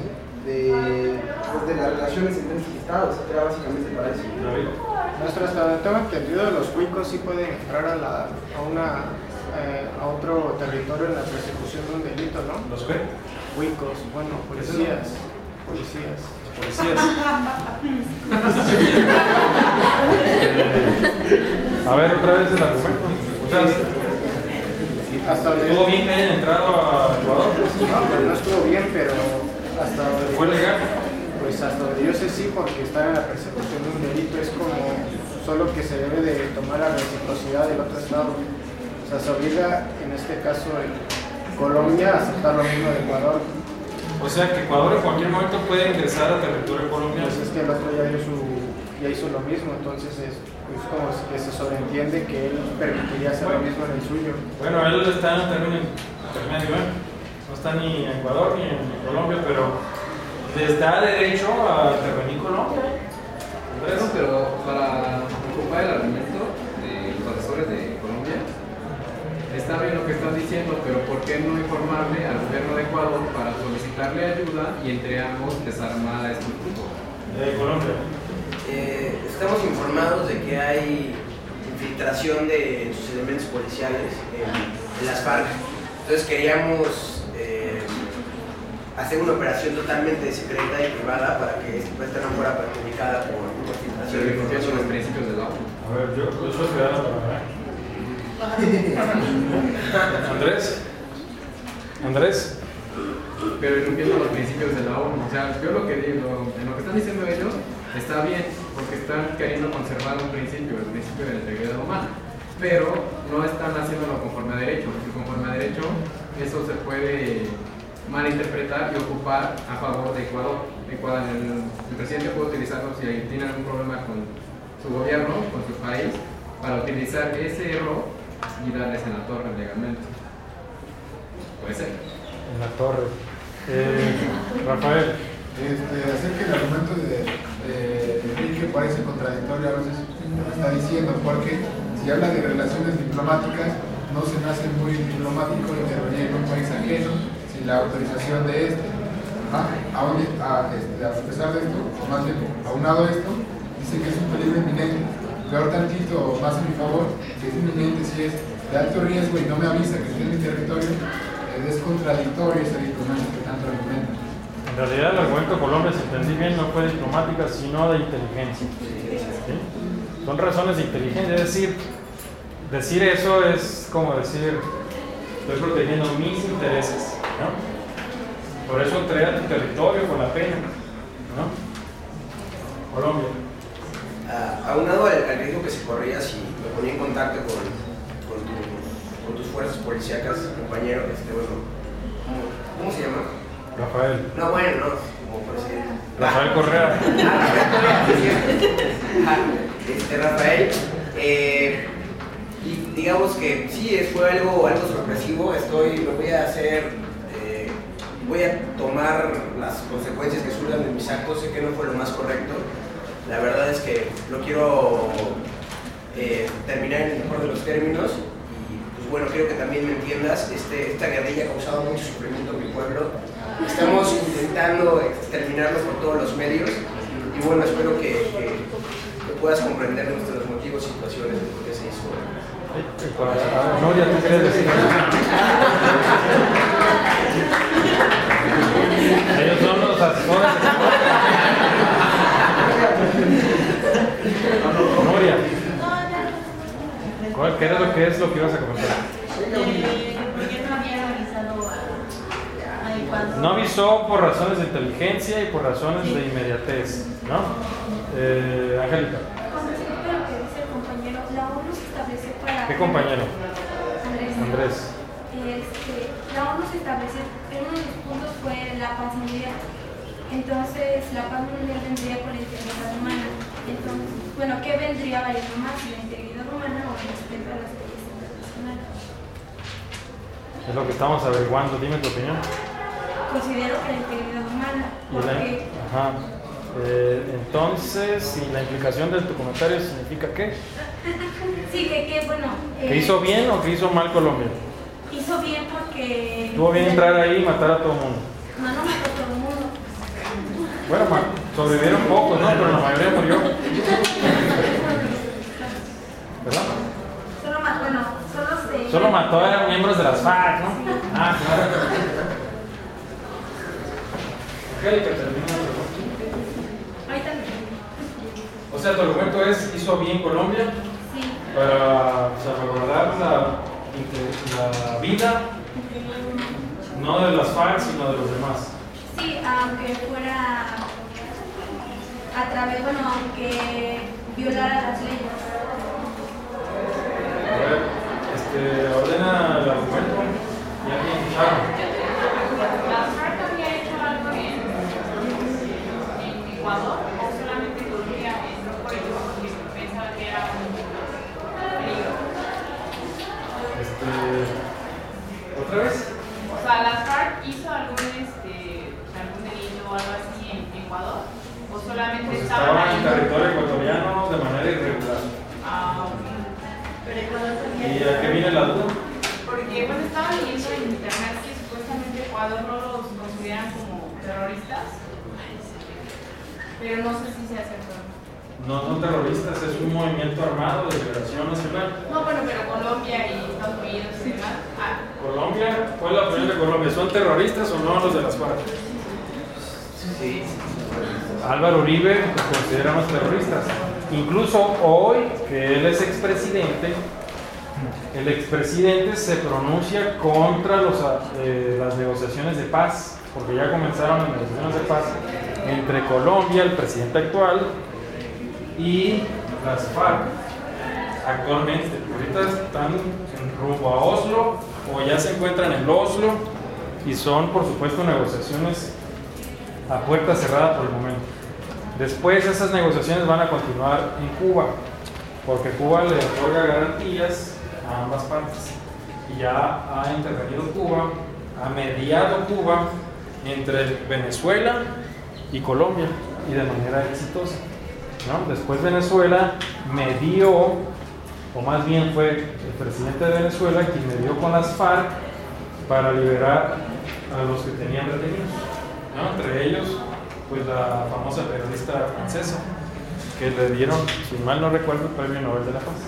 las relaciones entre estos estados, era básicamente para eso. Nuestro estado, tengo entendido, los huicos sí pueden entrar a otro territorio en la persecución de un delito, ¿no? ¿Los qué? Huicos, bueno, policías. A ver, otra vez el argumento. O sea, ¿estuvo bien que hayan entrado a Ecuador? No estuvo bien, pero hasta donde ¿fue legal? Pues hasta donde yo sé sí, porque estar en la persecución de un delito es como solo que se debe de tomar la reciprocidad del otro estado. O sea, se obliga, en este caso en Colombia, a aceptar lo mismo de Ecuador. O sea que Ecuador en cualquier momento puede ingresar al territorio colombiano. Pues es que el otro ya hizo lo mismo, entonces es como que se sobreentiende que él permitiría hacer lo mismo en el suyo. Bueno, él está en el término intermedio, no está ni en Ecuador ni en Colombia, pero les da derecho a intervenir Colombia. Bueno, pero para ocupar el argumento de los asesores de Colombia, está bien lo que estás diciendo, pero ¿por qué no informarle al gobierno de Ecuador para solicitarle ayuda y entre ambos desarmar a estos grupos? Colombia. Estamos informados de que hay infiltración de sus elementos policiales en las FARC. Entonces queríamos hacer una operación totalmente secreta y privada para que esta no fuera perjudicada por infiltración de información. Los principios de la ONU. A ver, yo soy ciudadano para Andrés. Pero incumpliendo los principios de la ONU. O sea, yo lo que digo, en lo que están diciendo ellos, está bien, porque están queriendo conservar un principio, el principio de la integridad humana. Pero no están haciéndolo conforme a derecho, porque conforme a derecho eso se puede malinterpretar y ocupar a favor de Ecuador. El presidente puede utilizarlo si tiene algún problema con su gobierno, con su país, para utilizar ese error y darles en la torre legalmente. Puede ser. En la torre. Rafael. Acerca del argumento de Enrique parece contradictorio a veces lo que está diciendo, porque si habla de relaciones diplomáticas, no se me hace muy diplomático intervenir en un país ajeno sin la autorización de este. A pesar de esto, o más bien, aunado a esto, dice que es un peligro inminente. Peor tantito, más a mi favor, que es inminente si es de alto riesgo y no me avisa que esté en mi territorio, es contradictorio ese diplomático que tanto argumenta. En realidad el argumento de Colombia, si entendí bien, no fue diplomática, sino de inteligencia. ¿Sí? Son razones de inteligencia, es decir eso es como decir, estoy protegiendo mis intereses, ¿no? Por eso entré a tu territorio con la pena, ¿no? Colombia. Aunado al riesgo que se corría si me ponía en contacto con tus fuerzas policíacas, compañero, ¿cómo se llama? Rafael. No, bueno, no, como presidente. Rafael Correa. Rafael, y digamos que sí, fue algo sorpresivo. Voy a tomar las consecuencias que surjan de mis actos. Sé que no fue lo más correcto. La verdad es que lo quiero terminar en el mejor de los términos. Y pues bueno, quiero que también me entiendas. Esta guerrilla ha causado mucho sufrimiento en mi pueblo. Estamos intentando terminarlo por todos los medios. Y bueno, espero que puedas comprender nuestros motivos y situaciones de por qué se hizo. Noria, ¿tú quieres decir algo? Ellos son los asesores. Noria, ¿qué era lo que ibas a comentar? ¿Por qué no había avisado a Ecuador? No avisó por razones de inteligencia y por razones de inmediatez, ¿no? Angélica. Con respecto a lo que dice el compañero, la ONU se estableció para... ¿Qué compañero? Andrés. Andrés. La ONU se estableció, en uno de los puntos fue la paz mundial. Entonces, la paz mundial vendría por la integridad humana. Entonces, bueno, ¿qué vendría valiendo más? ¿La integridad humana o el respeto a las leyes internacionales? Es lo que estamos averiguando. Dime tu opinión. Considero que la integridad humana, porque... Entonces, ¿y la implicación de tu comentario significa qué? Sí, bueno... ¿Que hizo bien o que hizo mal Colombia? Hizo bien porque... Estuvo bien entrar ahí y matar a todo el mundo. No mató a todo el mundo. Bueno, sobrevivieron pocos, ¿no? Pero la mayoría murió. ¿Verdad? Solo mató a miembros de las FARC, ¿no? Ah, claro. Angélica, termina. O sea, tu argumento es, ¿hizo bien Colombia? Sí. Para salvaguardar la vida, no de las FARC, sino de los demás. Sí, aunque fuera a través, aunque violara las leyes. A ver, ordena el argumento. Ya bien escucharon. ¿La FARC había hecho algo en Ecuador o solamente Colombia entró por ello porque pensaba que era un peligro? ¿Otra vez? O sea, ¿la FARC hizo algún delito o algo así en Ecuador? ¿O solamente Pues estaban ahí? en territorio ecuatoriano de manera irregular. Ah, ok. Pero Ecuador también... ¿Y a qué viene la duda? Porque, estaba leyendo en internet que supuestamente Ecuador no los consideran como terroristas, pero no sé si sea cierto. No son terroristas, es un movimiento armado de liberación nacional. No, pero Colombia y Estados Unidos y demás. Colombia, ¿cuál es la opinión de Colombia? ¿Son terroristas o no los de las FARC? Sí. Álvaro Uribe los considera unos terroristas. Incluso hoy, que él es expresidente, el expresidente se pronuncia contra las negociaciones de paz, porque ya comenzaron las negociaciones de paz entre Colombia, el presidente actual, y las FARC. Actualmente, ahorita están en rumbo a Oslo, o ya se encuentran en Oslo, y son, por supuesto, negociaciones a puerta cerrada por el momento. Después esas negociaciones van a continuar en Cuba, porque Cuba le otorga garantías a ambas partes. Y ya ha intervenido Cuba, ha mediado Cuba entre Venezuela y Colombia, y de manera exitosa, ¿no? Después Venezuela medió, o más bien fue el presidente de Venezuela quien medió con las FARC para liberar a los que tenían retenidos. ¿no? Entre ellos, pues la famosa periodista francesa, que le dieron, si mal no recuerdo, el Premio Nobel de la Paz,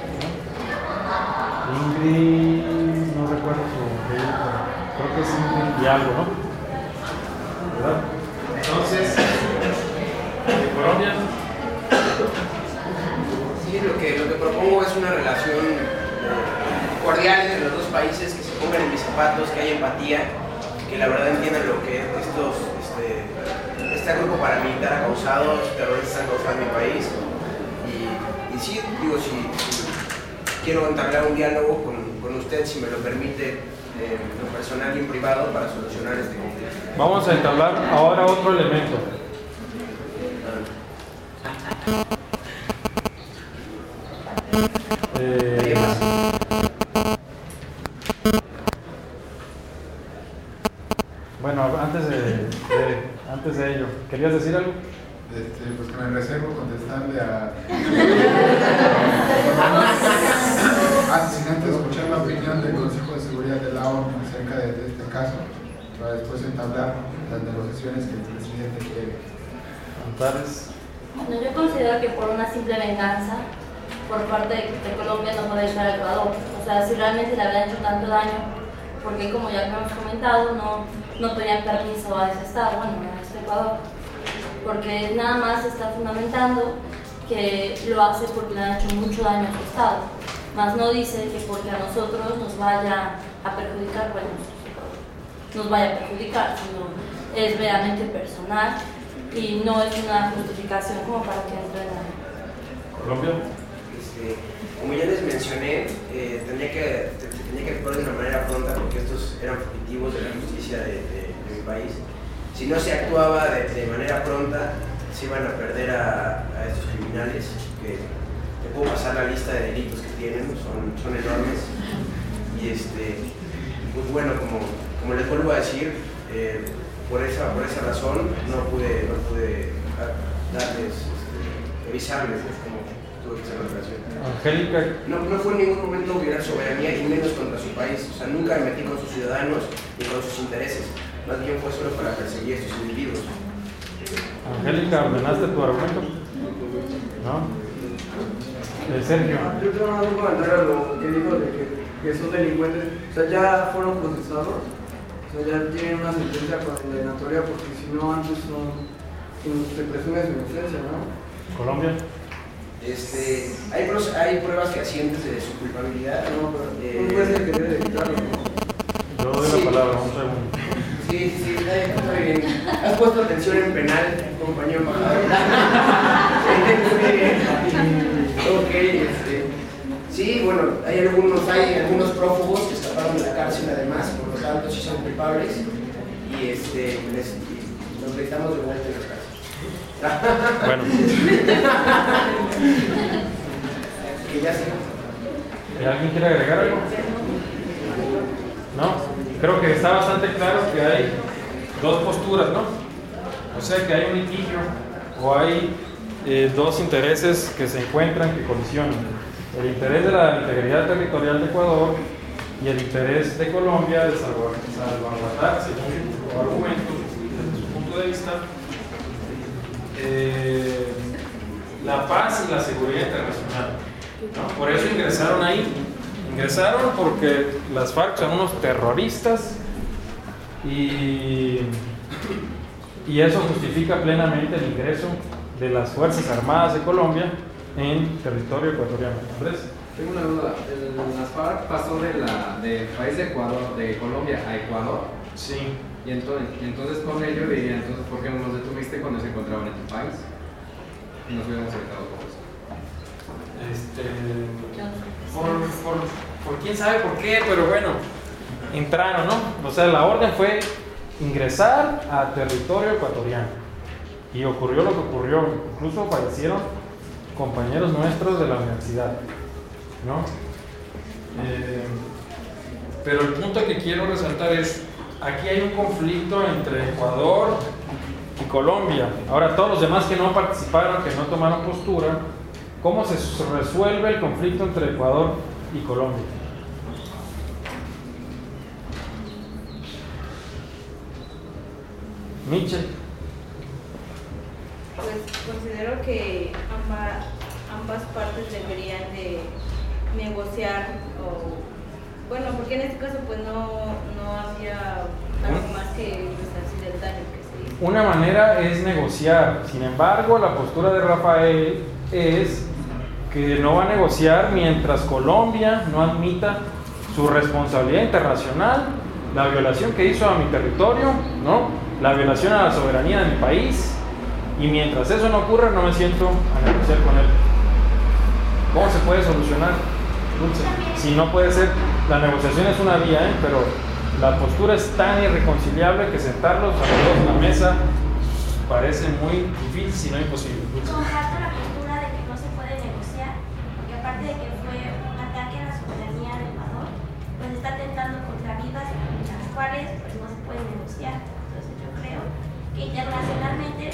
¿no? Ingrid, no recuerdo su apellido, creo que es Ingrid y algo, ¿no? ¿Verdad? Entonces, ¿de Colombia? Sí, lo que propongo es una relación cordial entre los dos países, que se pongan en mis zapatos, que haya empatía, que la verdad entiendan lo que este grupo paramilitar ha causado, los terroristas han causado en mi país. Y sí, digo, si quiero entablar un diálogo con usted, si me lo permite, en lo personal y en privado, para solucionar este conflicto. Vamos a entablar ahora otro elemento. Bueno, antes de ello, ¿querías decir algo? Pues que me reservo contestarle sin antes escuchar la opinión del Consejo de Seguridad de la ONU acerca de este caso, para después entablar las negociaciones que el presidente quiere. Bueno, yo considero que por una simple venganza por parte de Colombia no puede llegar a Ecuador. O sea, si realmente le habían hecho tanto daño, porque como ya hemos comentado, no pedían permiso a ese estado, bueno, a este Ecuador, porque nada más está fundamentando que lo hace porque le han hecho mucho daño a su estado, más no dice que porque a nosotros nos vaya a perjudicar, bueno, nos vaya a perjudicar, sino es meramente personal y no es una justificación como para que entre en Colombia. Como ya les mencioné, tenía que actuar de una manera pronta, porque estos eran fugitivos de la justicia de mi país. Si no se actuaba de manera pronta, se iban a perder a estos criminales, que te puedo pasar la lista de delitos que tienen, son enormes. Y pues bueno, como les vuelvo a decir, por esa razón no pude darles, avisarles cómo tuve que hacer la operación. Angélica. No fue en ningún momento violar soberanía y menos contra su país. O sea, nunca me metí con sus ciudadanos ni con sus intereses. Más bien fue solo para perseguir a estos individuos. Angélica, ¿ordenaste tu argumento? ¿No? Sergio. Yo tengo un comentario a lo que dijo de que son delincuentes. O sea, ya fueron procesados. O sea, ya tienen una sentencia condenatoria, porque si no, antes se presume su inocencia, ¿no? Colombia. Hay pruebas fehacientes de su culpabilidad. No, pero un juez que debe de evitarlo, ¿no? Yo doy la palabra, un segundo. Sí, está bien. ¿Has puesto atención en penal, compañero embajador? Muy bien. Ok, sí, bueno, hay algunos prófugos que escaparon de la cárcel, además, por lo tanto sí son culpables, y los necesitamos de vuelta en la cárcel. Bueno. Que ya sé. ¿Alguien quiere agregar algo? ¿No? Creo que está bastante claro que hay dos posturas, ¿no? O sea, que hay un litigio o hay dos intereses que se encuentran, que colisionan. El interés de la integridad territorial de Ecuador y el interés de Colombia de salvaguardar, según su argumento, desde su punto de vista, la paz y la seguridad internacional, ¿no? Por eso ingresaron ahí. Ingresaron porque las FARC son unos terroristas y eso justifica plenamente el ingreso de las Fuerzas Armadas de Colombia en territorio ecuatoriano. Andrés. Tengo una duda. ¿Las FARC pasó del país de Ecuador, de Colombia a Ecuador? Sí. Y entonces con ello diría, entonces, ¿por qué no nos detuviste cuando se encontraban en tu país? Y nos hubiéramos evitado por eso. Por quién sabe por qué, pero bueno, entraron, ¿no? O sea, la orden fue ingresar a territorio ecuatoriano y ocurrió lo que ocurrió. Incluso fallecieron compañeros nuestros de la universidad, ¿no? Pero el punto que quiero resaltar es, aquí hay un conflicto entre Ecuador y Colombia. Ahora, todos los demás que no participaron, que no tomaron postura, ¿cómo se resuelve el conflicto entre Ecuador y Colombia? Michel. Pues considero que ambas partes deberían de negociar, o bueno, porque en este caso pues no había algo más que resarcir el daño que se hizo. Una manera es negociar, sin embargo la postura de Rafael es que no va a negociar mientras Colombia no admita su responsabilidad internacional, la violación que hizo a mi territorio, ¿no? La violación a la soberanía de mi país, y mientras eso no ocurra no me siento a negociar con él. ¿Cómo se puede solucionar, Dulce? Si no puede ser, la negociación es una vía, pero la postura es tan irreconciliable que sentarlos a los dos en la mesa parece muy difícil, si no imposible. Comparto la postura de que no se puede negociar, porque aparte de que fue un ataque a la soberanía del Ecuador, pues está atentando contra vidas las cuales pues no se puede negociar. Entonces yo creo que internacionalmente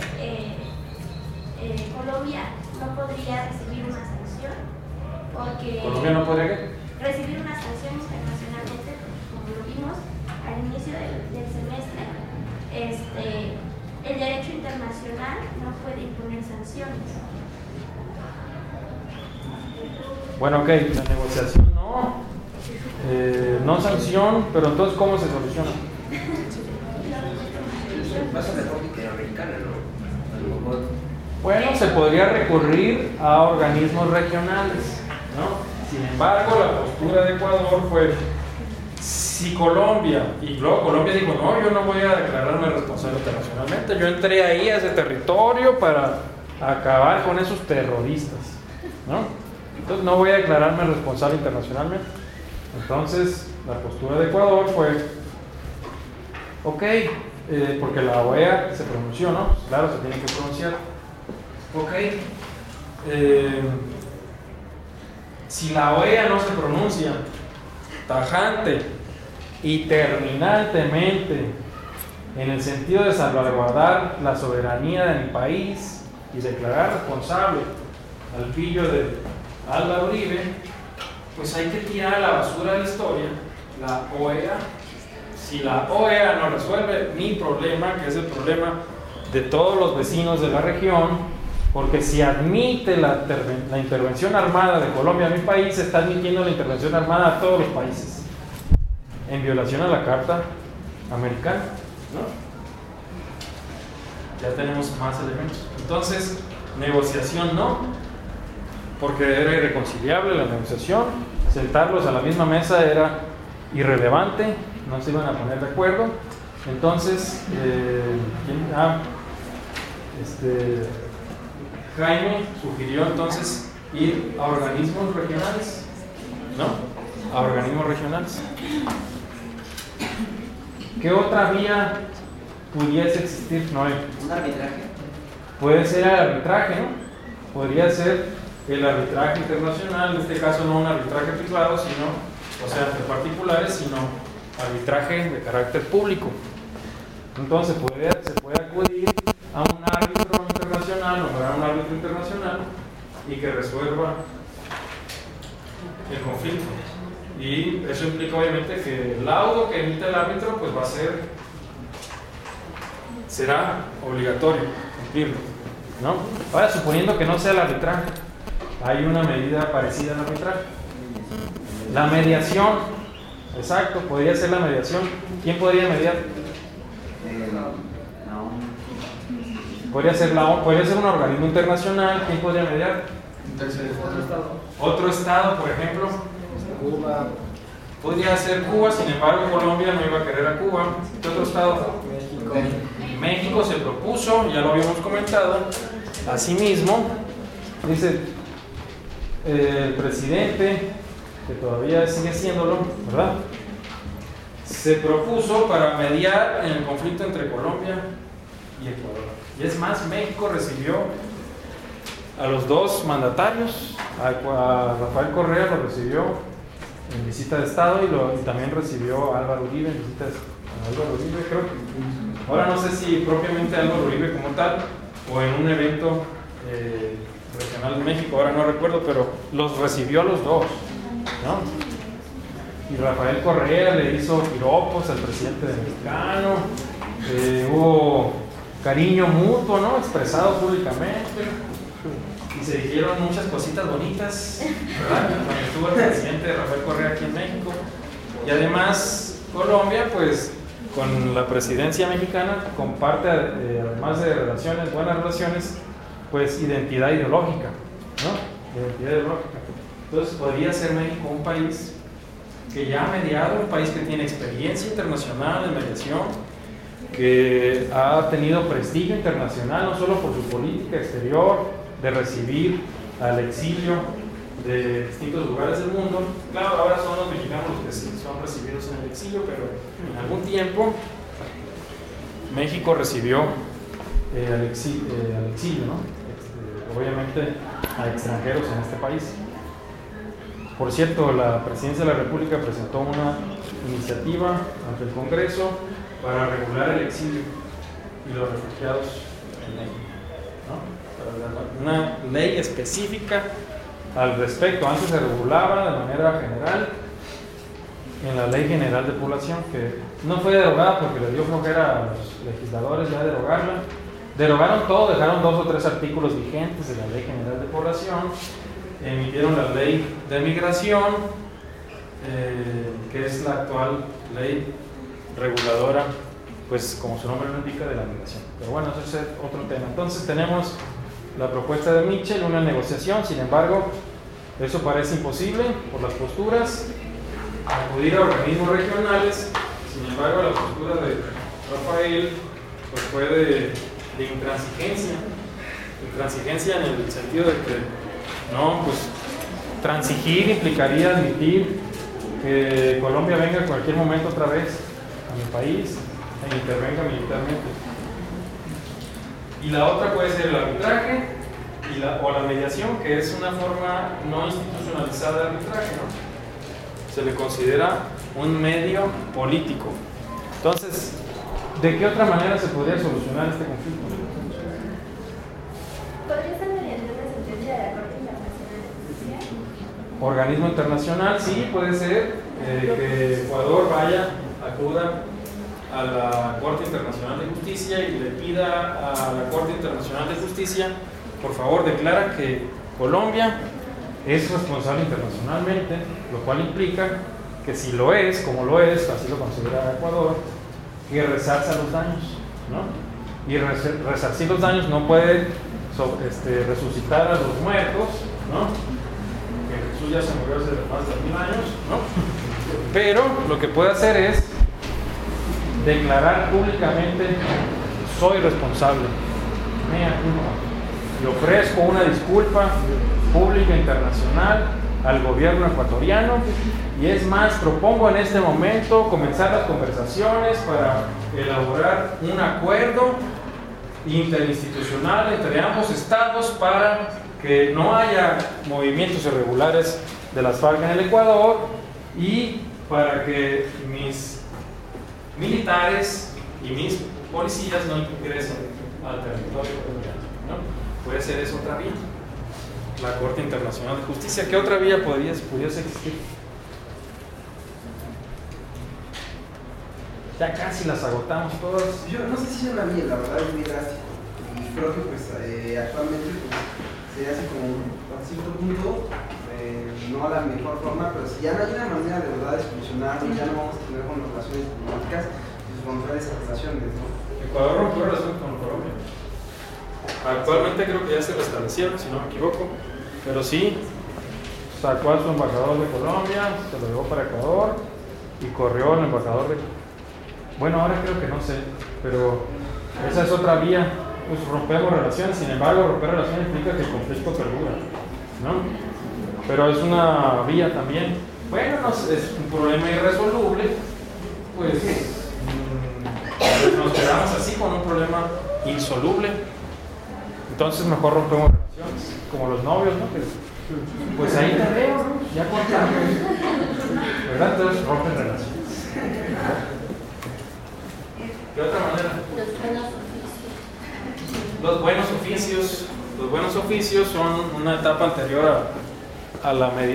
Colombia no podría recibir una sanción, porque ¿Colombia no podría qué? recibir una sanción internacionalmente, como lo vimos al inicio del semestre. El derecho internacional no puede imponer sanciones. Bueno, ok, la negociación no sanción, pero entonces ¿cómo se soluciona? Pasa mejor que la americana, ¿no? Bueno, se podría recurrir a organismos regionales, ¿no? Sin embargo, la postura de Ecuador fue, si Colombia, y luego Colombia dijo, no, yo no voy a declararme responsable internacionalmente, yo entré ahí a ese territorio para acabar con esos terroristas, ¿no? Entonces no voy a declararme responsable internacionalmente. Entonces la postura de Ecuador fue, ok, porque la OEA se pronunció, ¿no? Pues claro, se tiene que pronunciar. Ok, si la OEA no se pronuncia tajante y terminantemente en el sentido de salvaguardar la soberanía de mi país y declarar responsable al pillo de Álvaro Uribe, pues hay que tirar a la basura de la historia la OEA. Si la OEA no resuelve mi problema, que es el problema de todos los vecinos de la región, porque si admite la intervención armada de Colombia a mi país, está admitiendo la intervención armada a todos los países, en violación a la Carta Americana, ¿no? Ya tenemos más elementos. Entonces, negociación no, porque era irreconciliable la negociación, sentarlos a la misma mesa era irrelevante, no se iban a poner de acuerdo. Entonces, Jaime sugirió entonces ir a organismos regionales, ¿no? A organismos regionales. ¿Qué otra vía pudiese existir, Noé? ¿Un arbitraje? Puede ser el arbitraje, ¿no? Podría ser el arbitraje internacional, en este caso no un arbitraje privado, sino, o sea, entre particulares, sino arbitraje de carácter público. Entonces se puede acudir a un árbitro internacional, nombrar un árbitro internacional y que resuelva el conflicto. Y eso implica obviamente que el laudo que emite el árbitro pues será obligatorio cumplirlo, ¿no? Ahora, suponiendo que no sea el arbitraje, hay una medida parecida al arbitraje. La mediación, exacto, podría ser la mediación. ¿Quién podría mediar? Podría ser un organismo internacional. ¿Quién podría mediar? Otro estado, por ejemplo. Cuba. Podría ser Cuba, sin embargo Colombia no iba a querer a Cuba. ¿Qué otro estado? México se propuso, ya lo habíamos comentado. Asimismo, dice el presidente, que todavía sigue siéndolo, ¿verdad? Se propuso para mediar en el conflicto entre Colombia y Ecuador. Y es más, México recibió a los dos mandatarios, a Rafael Correa lo recibió en visita de Estado y también recibió a Álvaro Uribe en visita de Álvaro Uribe, creo que. Ahora no sé si propiamente Álvaro Uribe como tal o en un evento regional de México, ahora no recuerdo, pero los recibió a los dos, ¿no? Y Rafael Correa le hizo piropos al presidente mexicano, hubo cariño mutuo, ¿no? Expresado públicamente. Y se dijeron muchas cositas bonitas, ¿verdad? Cuando estuvo el presidente Rafael Correa aquí en México. Y además, Colombia, pues, con la presidencia mexicana, comparte, además de relaciones, buenas relaciones, pues, identidad ideológica, ¿no? Identidad ideológica. Entonces, podría ser México un país que ya ha mediado, un país que tiene experiencia internacional en mediación, que ha tenido prestigio internacional, no solo por su política exterior, de recibir al exilio de distintos lugares del mundo. Claro, ahora son los mexicanos los que son recibidos en el exilio, pero en algún tiempo México recibió al exilio, ¿no? Obviamente a extranjeros en este país. Por cierto, la Presidencia de la República presentó una iniciativa ante el Congreso para regular el exilio y los refugiados en México, ¿no? Una ley específica al respecto. Antes se regulaba de manera general en la Ley General de Población, que no fue derogada porque le dio flojera a los legisladores ya derogarla. Derogaron todo, dejaron 2 o 3 artículos vigentes de la Ley General de Población, emitieron la Ley de Migración, que es la actual ley reguladora, pues como su nombre lo indica, de la migración. Pero bueno, eso es otro tema. Entonces tenemos la propuesta de Mitchell, una negociación. Sin embargo, eso parece imposible por las posturas, acudir a organismos regionales. Sin embargo, la postura de Rafael pues fue de intransigencia en el sentido de que no, pues transigir implicaría admitir que Colombia venga en cualquier momento otra vez a mi país e intervenga militarmente. Y la otra puede ser el arbitraje o la mediación, que es una forma no institucionalizada de arbitraje, ¿no? Se le considera un medio político. Entonces, ¿de qué otra manera se podría solucionar este conflicto? ¿Podría ser mediante una sentencia de la Corte Internacional de Justicia? Organismo internacional, sí, puede ser que Ecuador acuda a la Corte Internacional de Justicia y le pida a la Corte Internacional de Justicia, por favor, declara que Colombia es responsable internacionalmente, lo cual implica que si lo es, como lo es, así lo considera Ecuador, que resarza los daños, ¿no? Y resarcir los daños no puede resucitar a los muertos, ¿no? Que Jesús ya se murió hace más de 1000 años, ¿no? Pero lo que puede hacer es declarar públicamente: soy responsable, y ofrezco una disculpa pública internacional al gobierno ecuatoriano, y es más, propongo en este momento comenzar las conversaciones para elaborar un acuerdo interinstitucional entre ambos estados para que no haya movimientos irregulares de las FARC en el Ecuador y para que mis militares y mis policías no ingresen al territorio ecuatoriano, ¿no? Puede ser eso otra vía, la Corte Internacional de Justicia. ¿Qué otra vía pudiese existir? Ya casi las agotamos todas. Yo no sé si es una vía, la verdad es muy drástico. Y creo que pues actualmente pues, se hace como a cierto punto, no a la mejor forma, pero si ya no hay una manera de verdad de solucionarlo, ya no vamos a tener relaciones diplomáticas, pues vamos a ver esas relaciones, ¿no? Ecuador rompió relaciones con Colombia. Actualmente creo que ya se restablecieron, si no me equivoco, pero sí, sacó a su embajador de Colombia, se lo llevó para Ecuador y corrió al embajador de... Bueno, ahora creo que no sé, pero esa es otra vía. Pues rompemos relaciones, sin embargo, romper relaciones implica que el conflicto perdura, ¿no? Pero es una vía también. Bueno, es un problema irresoluble, pues nos quedamos así con un problema insoluble. Entonces mejor rompemos relaciones, como los novios, ¿no? Que, pues ahí te veo, ¿no? Ya contamos, ¿verdad? Entonces rompen relaciones. ¿Qué otra manera? Los buenos oficios son una etapa anterior a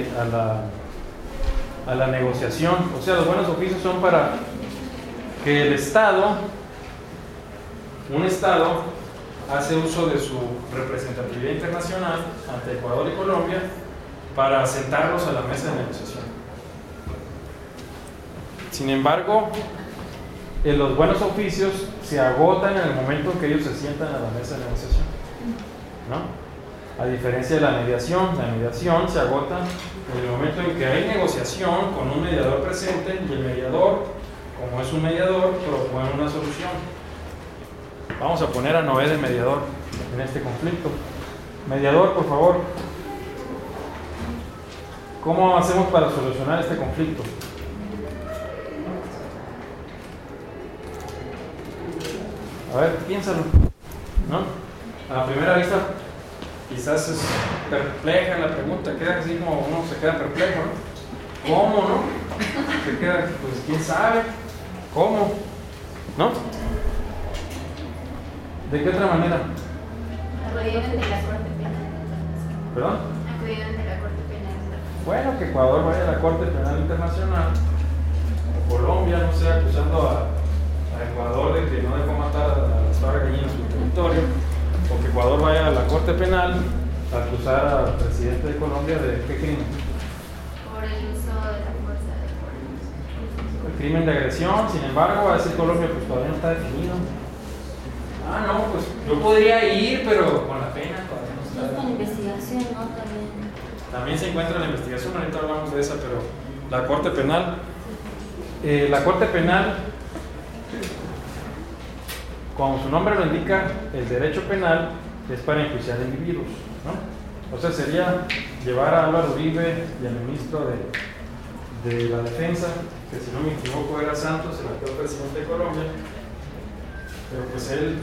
la negociación. O sea, los buenos oficios son para que el Estado un Estado hace uso de su representatividad internacional ante Ecuador y Colombia para sentarlos a la mesa de negociación. Sin embargo, los buenos oficios se agotan en el momento en que ellos se sientan a la mesa de negociación, ¿no? A diferencia de la mediación se agota en el momento en que hay negociación con un mediador presente y el mediador, como es un mediador, propone una solución. Vamos a poner a Noé de mediador en este conflicto. Mediador, por favor. ¿Cómo hacemos para solucionar este conflicto? A ver, piénsalo, ¿no? A la primera vista, quizás es perpleja la pregunta, queda así como uno se queda perplejo, ¿no? ¿Cómo, no? Se queda, pues, ¿quién sabe? ¿Cómo? ¿No? ¿De qué otra manera? Acudieron de la Corte Penal. ¿Perdón? Acudieron de la Corte Penal. Bueno, que Ecuador vaya a la Corte Penal Internacional, o Colombia, no sé, acusando a Ecuador de que no dejó matar a las Farc allí en su territorio, o que Ecuador vaya a la Corte Penal a acusar al presidente de Colombia de qué crimen. Por el uso de la fuerza de Colombia. El crimen de agresión. Sin embargo, va a decir Colombia, pues todavía no está definido. Ah, no, pues yo podría ir, pero con la pena todavía no está. Es con investigación, ¿no? También se encuentra la investigación, ahorita hablamos de esa, pero la Corte Penal. La Corte Penal, como su nombre lo indica, el derecho penal es para enjuiciar individuos, ¿no? O sea, sería llevar a Álvaro Uribe y al ministro de la Defensa, que si no me equivoco era Santos, el actual presidente de Colombia, pero pues él,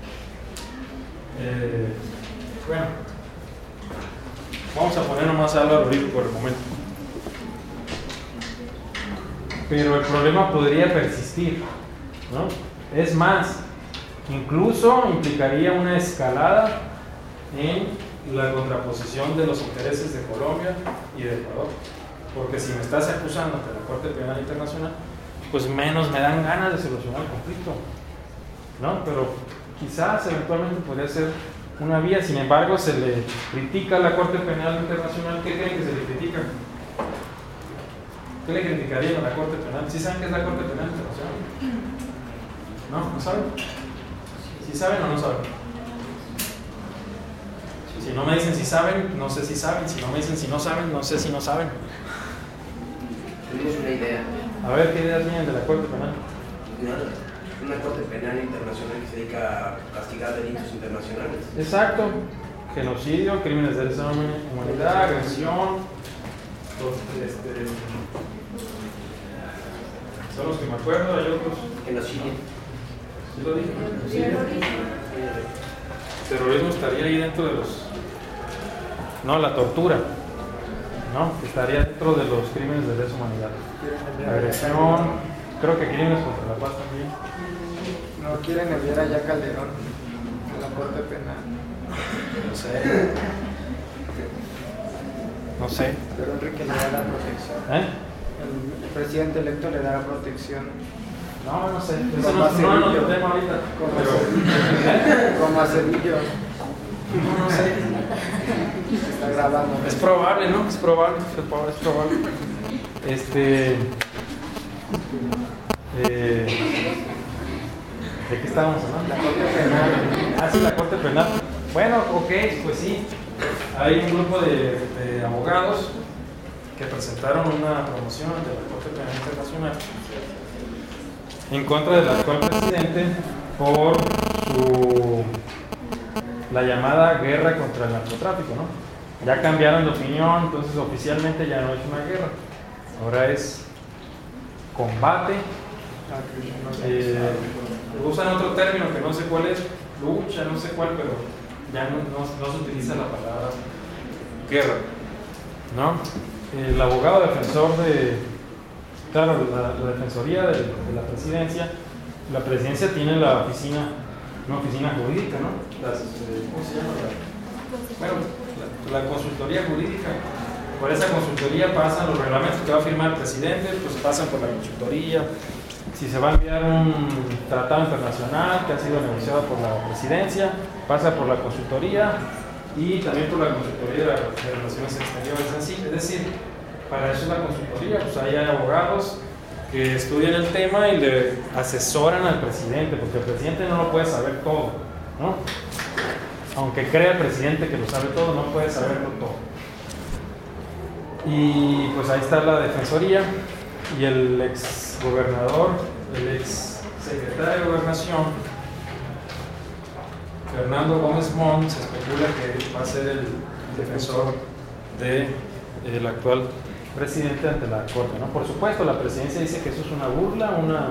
bueno, vamos a poner nomás a Álvaro Uribe por el momento. Pero el problema podría persistir, ¿no? Es más, incluso implicaría una escalada en la contraposición de los intereses de Colombia y de Ecuador. Porque si me estás acusando ante la Corte Penal Internacional, pues menos me dan ganas de solucionar el conflicto, ¿no? Pero quizás eventualmente podría ser una vía. Sin embargo, se le critica a la Corte Penal Internacional. ¿Qué creen que se le critica? ¿Qué le criticarían a la Corte Penal? ¿Sí saben qué es la Corte Penal Internacional? ¿No? ¿No saben? ¿Sí saben o no saben? Si no me dicen si saben, no sé si saben. Si no me dicen si no saben, no sé si no saben. Tenemos una idea. A ver, ¿qué ideas vienen de la Corte Penal? Una Corte Penal Internacional que se dedica a castigar delitos internacionales. Exacto. Genocidio, crímenes de lesa humanidad, agresión. Son los que me acuerdo, hay otros. Genocidio. ¿Sí lo dije? Terrorismo estaría ahí dentro de los... No, la tortura, ¿no? Estaría dentro de los crímenes de lesa humanidad. Agresión, creo que crímenes contra la paz también. No quieren enviar allá a Calderón a la Corte Penal. No sé. No sé. Pero Enrique le da la protección. El presidente electo le dará protección. No sé. Eso no es nuestro tema ahorita. Como a Cedillo. No sé. Se está grabando. Es probable, ¿no? Es probable. ¿De qué estábamos hablando? La Corte Penal. Ah, sí, la Corte Penal. Bueno, ok, pues sí. Hay un grupo de abogados que presentaron una promoción de la Corte Penal Internacional en contra del actual presidente por la llamada guerra contra el narcotráfico, ¿no? Ya cambiaron de opinión, entonces oficialmente ya no es una guerra, ahora es combate. Usan otro término que no sé cuál es, lucha, no sé cuál, pero ya no se utiliza la palabra guerra, ¿no? El abogado defensor claro, la defensoría de la presidencia, la presidencia tiene una oficina jurídica, ¿no? ¿Cómo se llama? Bueno, la consultoría jurídica. Por esa consultoría pasan los reglamentos que va a firmar el presidente, pues pasan por la consultoría, si se va a enviar un tratado internacional que ha sido negociado por la presidencia, pasa por la consultoría y también por la consultoría de Relaciones Exteriores. Es decir, para eso es la consultoría, pues ahí hay abogados que estudian el tema y le asesoran al presidente, porque el presidente no lo puede saber todo, ¿no? Aunque crea el presidente que lo sabe todo, no puede saberlo todo. Y pues ahí está la defensoría y el ex gobernador, el ex secretario de Gobernación, Fernando Gómez Montt, se especula que va a ser el defensor del actual presidente ante la Corte, ¿no? Por supuesto, la presidencia dice que eso es una burla,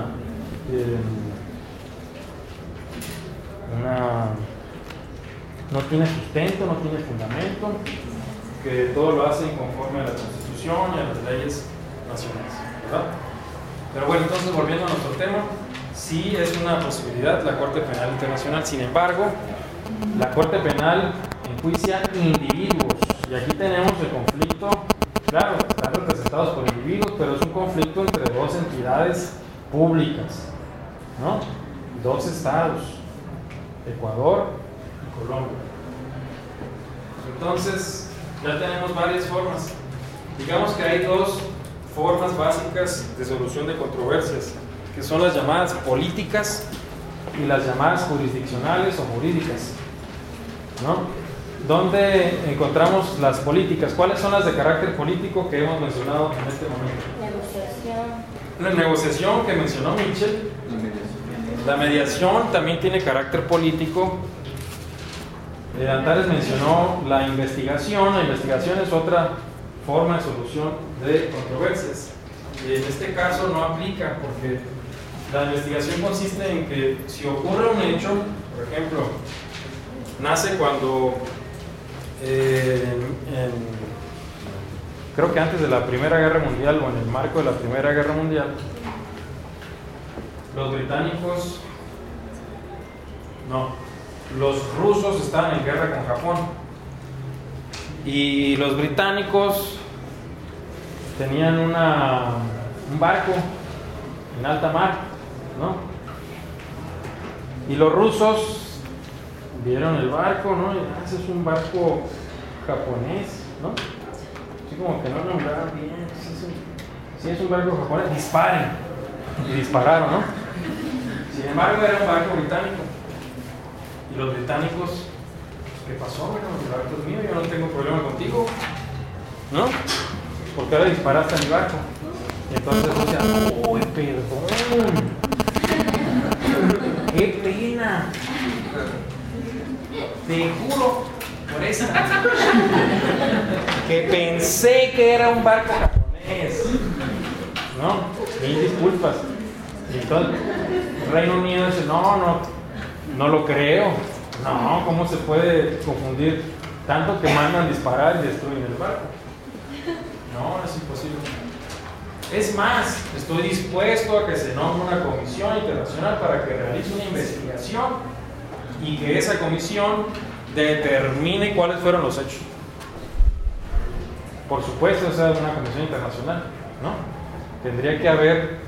no tiene sustento, no tiene fundamento, que todo lo hacen conforme a la Constitución y a las leyes nacionales, ¿verdad? Pero bueno, entonces volviendo a nuestro tema, sí es una posibilidad la Corte Penal Internacional. Sin embargo, la Corte Penal enjuicia individuos, y aquí tenemos el conflicto. Claro, están representados por individuos, pero es un conflicto entre dos entidades públicas, ¿no? Dos estados, Ecuador y Colombia. Entonces, ya tenemos varias formas. Digamos que hay dos formas básicas de solución de controversias, que son las llamadas políticas y las llamadas jurisdiccionales o jurídicas, ¿no? ¿Dónde encontramos las políticas? ¿Cuáles son las de carácter político que hemos mencionado en este momento? Negociación. La negociación que mencionó Mitchell. La mediación también tiene carácter político. Antares mencionó la investigación. La investigación es otra forma de solución de controversias. En este caso no aplica porque la investigación consiste en que si ocurre un hecho, por ejemplo, nace cuando creo que antes de la Primera Guerra Mundial o en el marco de la Primera Guerra Mundial, los rusos estaban en guerra con Japón y los británicos tenían un barco en alta mar, ¿no? Y los rusos vieron el barco, ¿no? Y ese es un barco japonés, ¿no? Así como que no nombraron bien. Si es un barco japonés, disparen. Y dispararon, ¿no? Sin embargo, era un barco británico. Y los británicos, ¿qué pasó? Bueno, el barco es mío, yo no tengo problema contigo, ¿no? Porque ahora disparaste a mi barco. Y entonces Rusia, ¡uy, perdón! ¡Qué pena! Te juro, por eso, que pensé que era un barco japonés, ¿no? Mil disculpas. Y entonces Reino Unido dice, no lo creo. No, ¿cómo se puede confundir tanto que mandan disparar y destruyen el barco? No, es imposible. Es más, estoy dispuesto a que se nombre una comisión internacional para que realice una investigación y que esa comisión determine cuáles fueron los hechos. Por supuesto, esa es una comisión internacional, ¿no? Tendría que haber,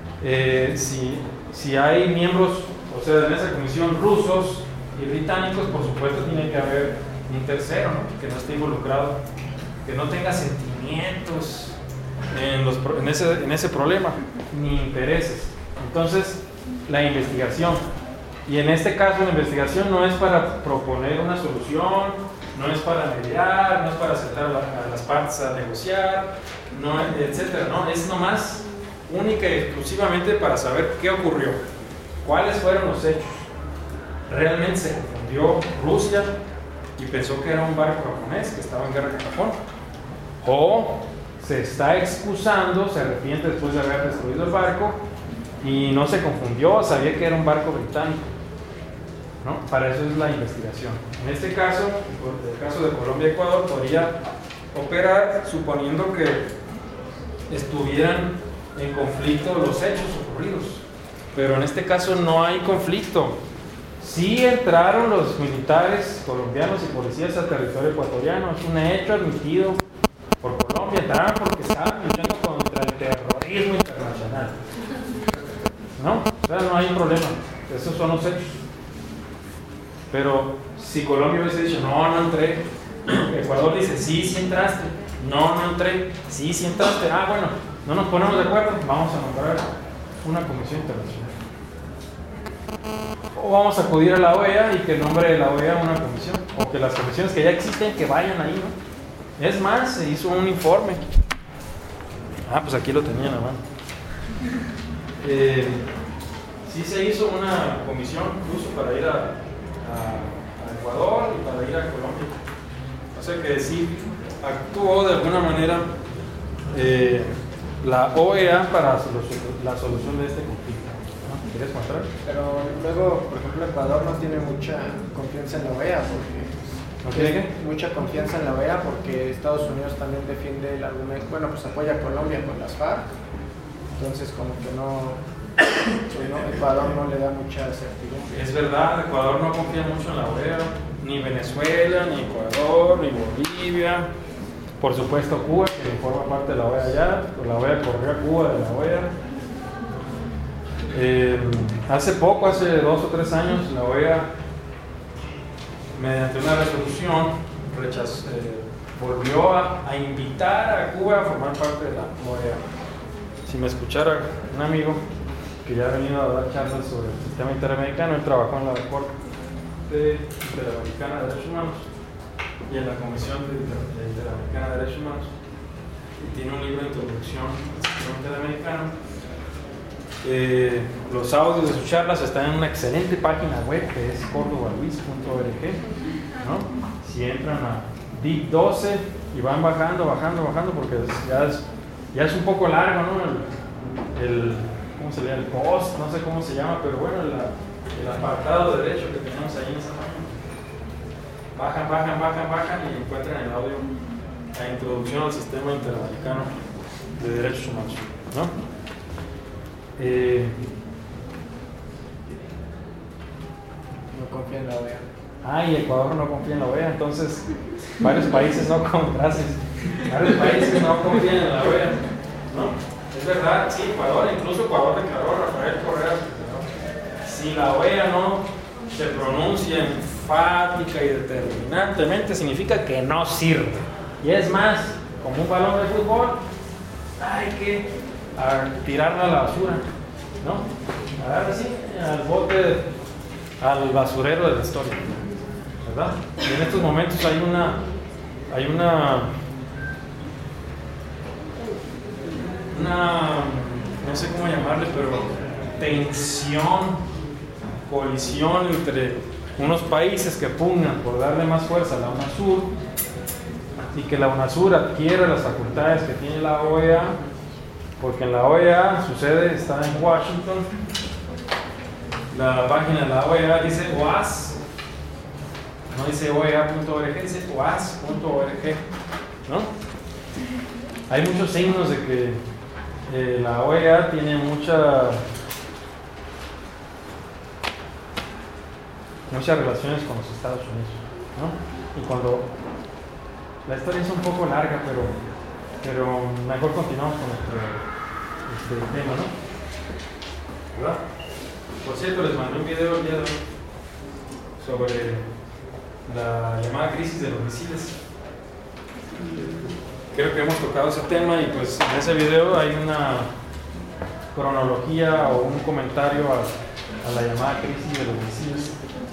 si hay miembros, o sea, en esa comisión rusos y británicos, por supuesto tiene que haber un tercero, ¿no? Que no esté involucrado, que no tenga sentimientos en ese problema, ni intereses. Entonces, la investigación. Y en este caso la investigación no es para proponer una solución, no es para mediar, no es para sentar a las partes a negociar, no, etcétera, no, es nomás única y exclusivamente para saber qué ocurrió, cuáles fueron los hechos. ¿Realmente se confundió Rusia y pensó que era un barco japonés que estaba en guerra con Japón? ¿O se está excusando, se arrepiente después de haber destruido el barco y no se confundió, sabía que era un barco británico? ¿No? Para eso es la investigación. En este caso, el caso de Colombia y Ecuador, podría operar suponiendo que estuvieran en conflicto los hechos ocurridos, pero en este caso no hay conflicto. Sí entraron los militares colombianos y policías al territorio ecuatoriano, es un hecho admitido por Colombia, entraron porque estaban luchando contra el terrorismo internacional. ¿no? O sea, no hay problema, esos son los hechos. Pero si Colombia hubiese dicho, no entré, Ecuador dice, sí entraste, no entré, sí entraste, bueno, no nos ponemos de acuerdo, vamos a nombrar una comisión internacional. O vamos a acudir a la OEA y que nombre la OEA una comisión, o que las comisiones que ya existen, que vayan ahí, ¿no? Es más, se hizo un informe. Pues aquí lo tenían a mano. Sí se hizo una comisión incluso para ir a Ecuador y para ir a Colombia. O sea que sí actuó de alguna manera la OEA para la solución de este conflicto. ¿No? ¿Quieres mostrar? Pero luego, por ejemplo, Ecuador no tiene mucha confianza en la OEA porque... ¿No tiene qué? Mucha confianza en la OEA porque Estados Unidos también defiende el argumento, pues apoya a Colombia con las FARC, entonces como que Ecuador no le da mucha certidumbre. Es verdad, Ecuador no confía mucho en la OEA, ni Venezuela, ni Ecuador, ni Bolivia, por supuesto Cuba, que forma parte de la OEA ya, la OEA corrió a Cuba de la OEA. Hace 2 o 3 años, la OEA, mediante una resolución, volvió a invitar a Cuba a formar parte de la OEA. Si me escuchara un amigo que ya ha venido a dar charlas sobre el sistema interamericano, él trabajó en la Corte Interamericana de Derechos Humanos y en la Comisión Interamericana de Derechos Humanos, y tiene un libro de introducción al sistema interamericano. Los audios de sus charlas están en una excelente página web que es cordobaluis.org, ¿no? Si entran a DIC 12 y van bajando porque ya es un poco largo, ¿no? ¿Cómo se llama? El post, no sé cómo se llama, pero bueno, el apartado de derecho que tenemos ahí en esa página. Bajan y encuentran el audio, la introducción al sistema interamericano de derechos humanos, ¿no? No confía en la OEA. Y Ecuador no confía en la OEA, entonces varios países no confían en la OEA, ¿no? Es verdad, sí, incluso Ecuador declaró, Rafael Correa, si la OEA no se pronuncia enfática y determinantemente, significa que no sirve. Y es más, como un balón de fútbol, hay que tirarla a la basura, ¿no? Agarra así al bote, al basurero de la historia, ¿verdad? Y en estos momentos hay una no sé cómo llamarle, pero colisión entre unos países que pugnan por darle más fuerza a la UNASUR y que la UNASUR adquiera las facultades que tiene la OEA, porque en la OEA su sede está en Washington. La página de la OEA dice OAS, no dice OEA.org, dice OAS.org, ¿no? Hay muchos signos de que la OEA tiene muchas relaciones con los Estados Unidos, ¿no? Y cuando la historia es un poco larga, pero mejor continuamos con nuestro tema, ¿no? ¿Verdad? Por cierto, les mandé un video el día de hoy sobre la llamada crisis de los misiles. Creo que hemos tocado ese tema y pues en ese video hay una cronología o un comentario a la llamada crisis de los misiles.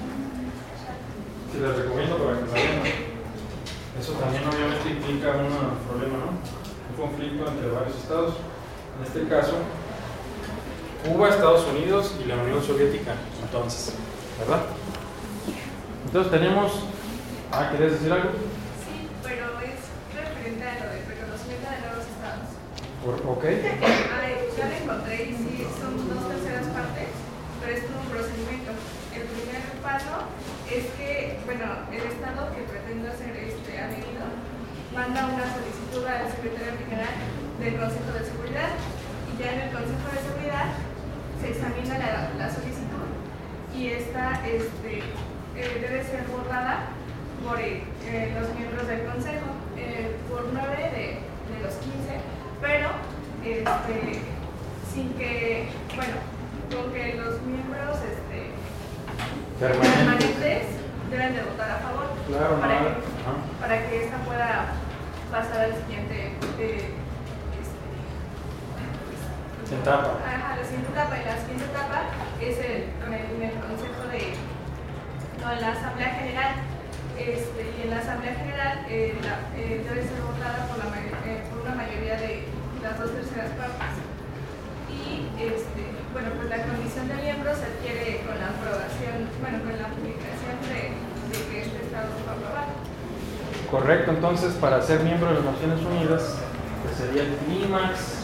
Les recomiendo para que la vean. Eso también obviamente implica un problema, ¿no? Un conflicto entre varios estados. En este caso, Cuba, Estados Unidos y la Unión Soviética. Entonces, ¿verdad? Entonces tenemos... ¿querías decir algo? Sí, pero es referente a lo del reconocimiento de nuevos estados. Ok. Ya lo encontré y sí, son 2/3 partes, pero es como un procedimiento. El primer paso es que, el Estado que pretende ser adherido manda una solicitud al secretario general del Consejo de Seguridad y ya en el Consejo de Seguridad se examina la solicitud y esta debe ser votada por los miembros del Consejo, por 9 de los 15, pero sin que, con permanentes deben de votar a favor. Claro, para que esta pueda pasar al siguiente etapa. La siguiente etapa. Y la siguiente etapa es con el consejo en la Asamblea General. Y en la Asamblea General debe ser votada por una mayoría de las 2/3 partes. Y pues la condición de miembros se adquiere con la aprobación, con la publicación de que este Estado fue aprobado. Correcto, entonces para ser miembro de las Naciones Unidas, que sería el clímax,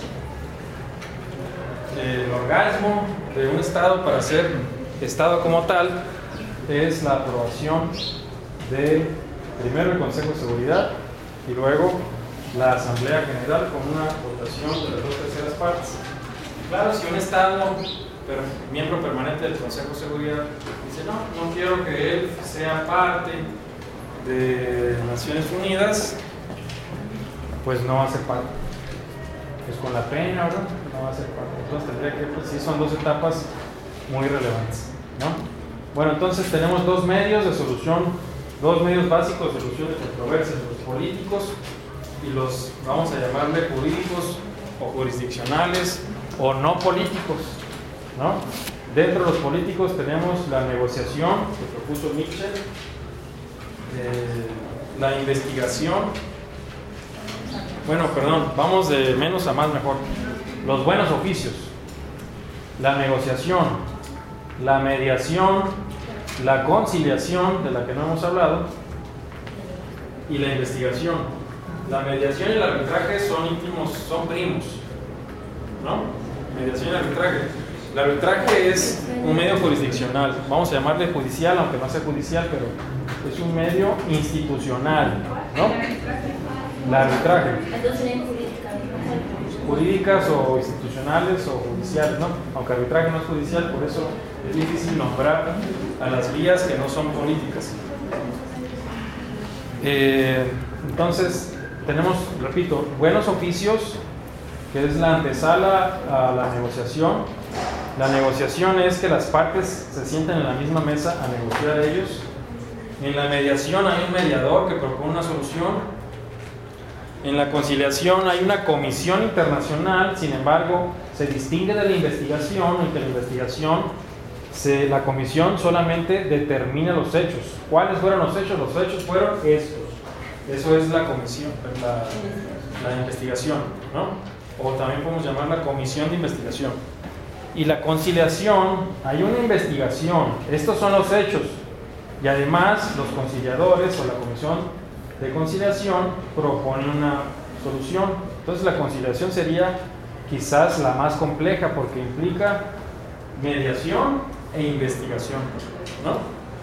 el orgasmo de un Estado para ser Estado como tal, es la aprobación de primero el Consejo de Seguridad y luego la Asamblea General con una votación de las 2/3 partes. Claro, si un Estado, miembro permanente del Consejo de Seguridad, dice no quiero que él sea parte de Naciones Unidas, pues no va a ser parte. Pues con la pena, ¿verdad? No va a ser parte. Entonces tendría que, pues sí, son dos etapas muy relevantes, ¿no? Bueno, entonces tenemos dos medios de solución, dos medios básicos de solución de controversias, los políticos y los, vamos a llamarle jurídicos o jurisdiccionales o no políticos, ¿no? Dentro de los políticos tenemos la negociación que propuso Mitchell, la investigación, vamos de menos a más mejor, los buenos oficios, la negociación, la mediación, la conciliación, de la que no hemos hablado, y la investigación. La mediación y el arbitraje son íntimos, son primos, ¿no? Mediación y arbitraje. El arbitraje es un medio jurisdiccional, vamos a llamarle judicial, aunque no sea judicial, pero es un medio institucional, ¿no? El arbitraje. Jurídicas o institucionales o judiciales, ¿no? Aunque arbitraje no es judicial, por eso es difícil nombrar a las vías que no son políticas. Entonces, tenemos, repito, buenos oficios, que es la antesala a la negociación. La negociación es que las partes se sienten en la misma mesa a negociar ellos. En la mediación hay un mediador que propone una solución. En la conciliación hay una comisión internacional, sin embargo, se distingue de la investigación, en que la investigación, la comisión solamente determina los hechos. ¿Cuáles fueron los hechos? Los hechos fueron estos. Eso es la comisión, la investigación, ¿no? O también podemos llamarla comisión de investigación. Y la conciliación, hay una investigación, estos son los hechos. Y además, los conciliadores o la comisión de conciliación proponen una solución. Entonces, la conciliación sería quizás la más compleja porque implica mediación e investigación, ¿no?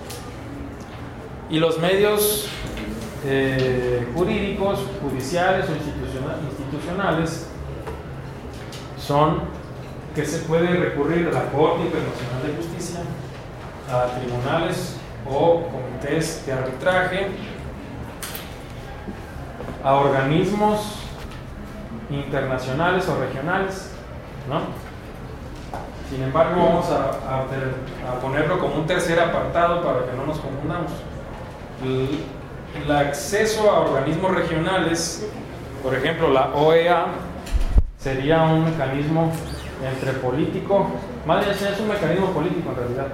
Y los medios jurídicos, judiciales o institucionales son que se puede recurrir a la Corte Internacional de Justicia, a tribunales o comités de arbitraje, a organismos internacionales o regionales, ¿no? Sin embargo, vamos a ponerlo como un tercer apartado para que no nos confundamos. El acceso a organismos regionales, por ejemplo, la OEA, sería un mecanismo entre político, más bien es un mecanismo político en realidad.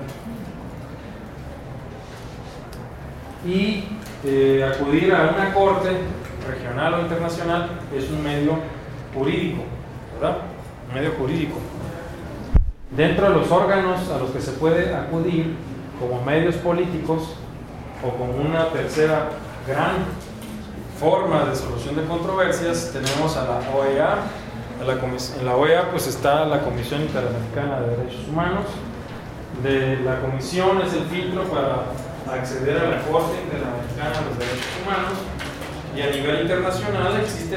Y acudir a una corte regional o internacional es un medio jurídico, ¿verdad? Un medio jurídico. Dentro de los órganos a los que se puede acudir como medios políticos o como una tercera gran forma de solución de controversias, tenemos a la OEA. En la OEA pues está la Comisión Interamericana de Derechos Humanos. La comisión es el filtro para acceder a la Corte Interamericana de los Derechos Humanos, y a nivel internacional existe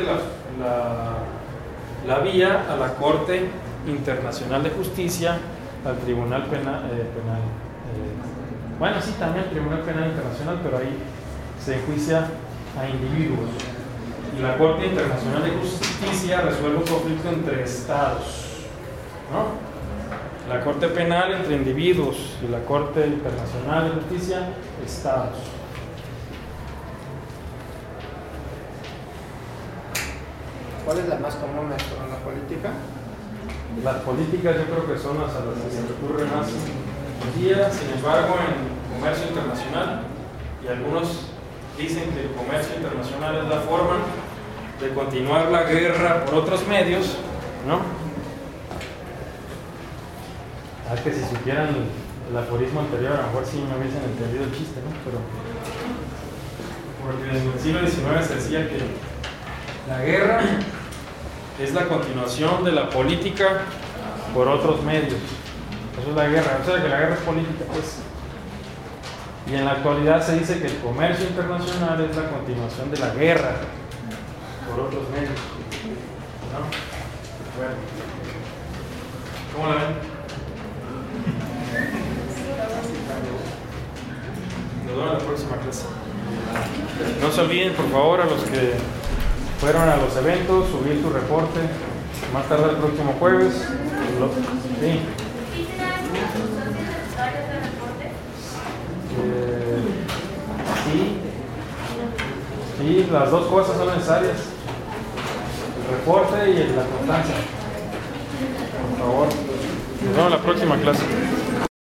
la vía a la Corte Internacional de Justicia, al Tribunal Penal, bueno, sí, también al Tribunal Penal Internacional, pero ahí se enjuicia a individuos. Y la Corte Internacional de Justicia resuelve un conflicto entre estados, ¿no? La Corte Penal entre individuos y la Corte Internacional de Justicia, estados. ¿Cuál es la más común, maestro, en la política? Las políticas yo creo que son las a las que se recurre más hoy día, sin embargo en comercio internacional, y algunos dicen que el comercio internacional es la forma de continuar la guerra por otros medios, ¿no? Ah, que si supieran el aforismo anterior, a lo mejor sí me hubiesen entendido el chiste, ¿no? Pero porque en el siglo XIX se decía que la guerra es la continuación de la política por otros medios. Eso es la guerra, o sea que la guerra es política, pues. Y en la actualidad se dice que el comercio internacional es la continuación de la guerra por otros medios, ¿no? Bueno, ¿cómo la ven? Nos vemos en la próxima clase. No se olviden, por favor, a los que fueron a los eventos, subir su reporte más tarde el próximo jueves. Sí. Sí, las dos cosas son necesarias, el reporte y la constancia. Por favor, nos vemos en la próxima clase.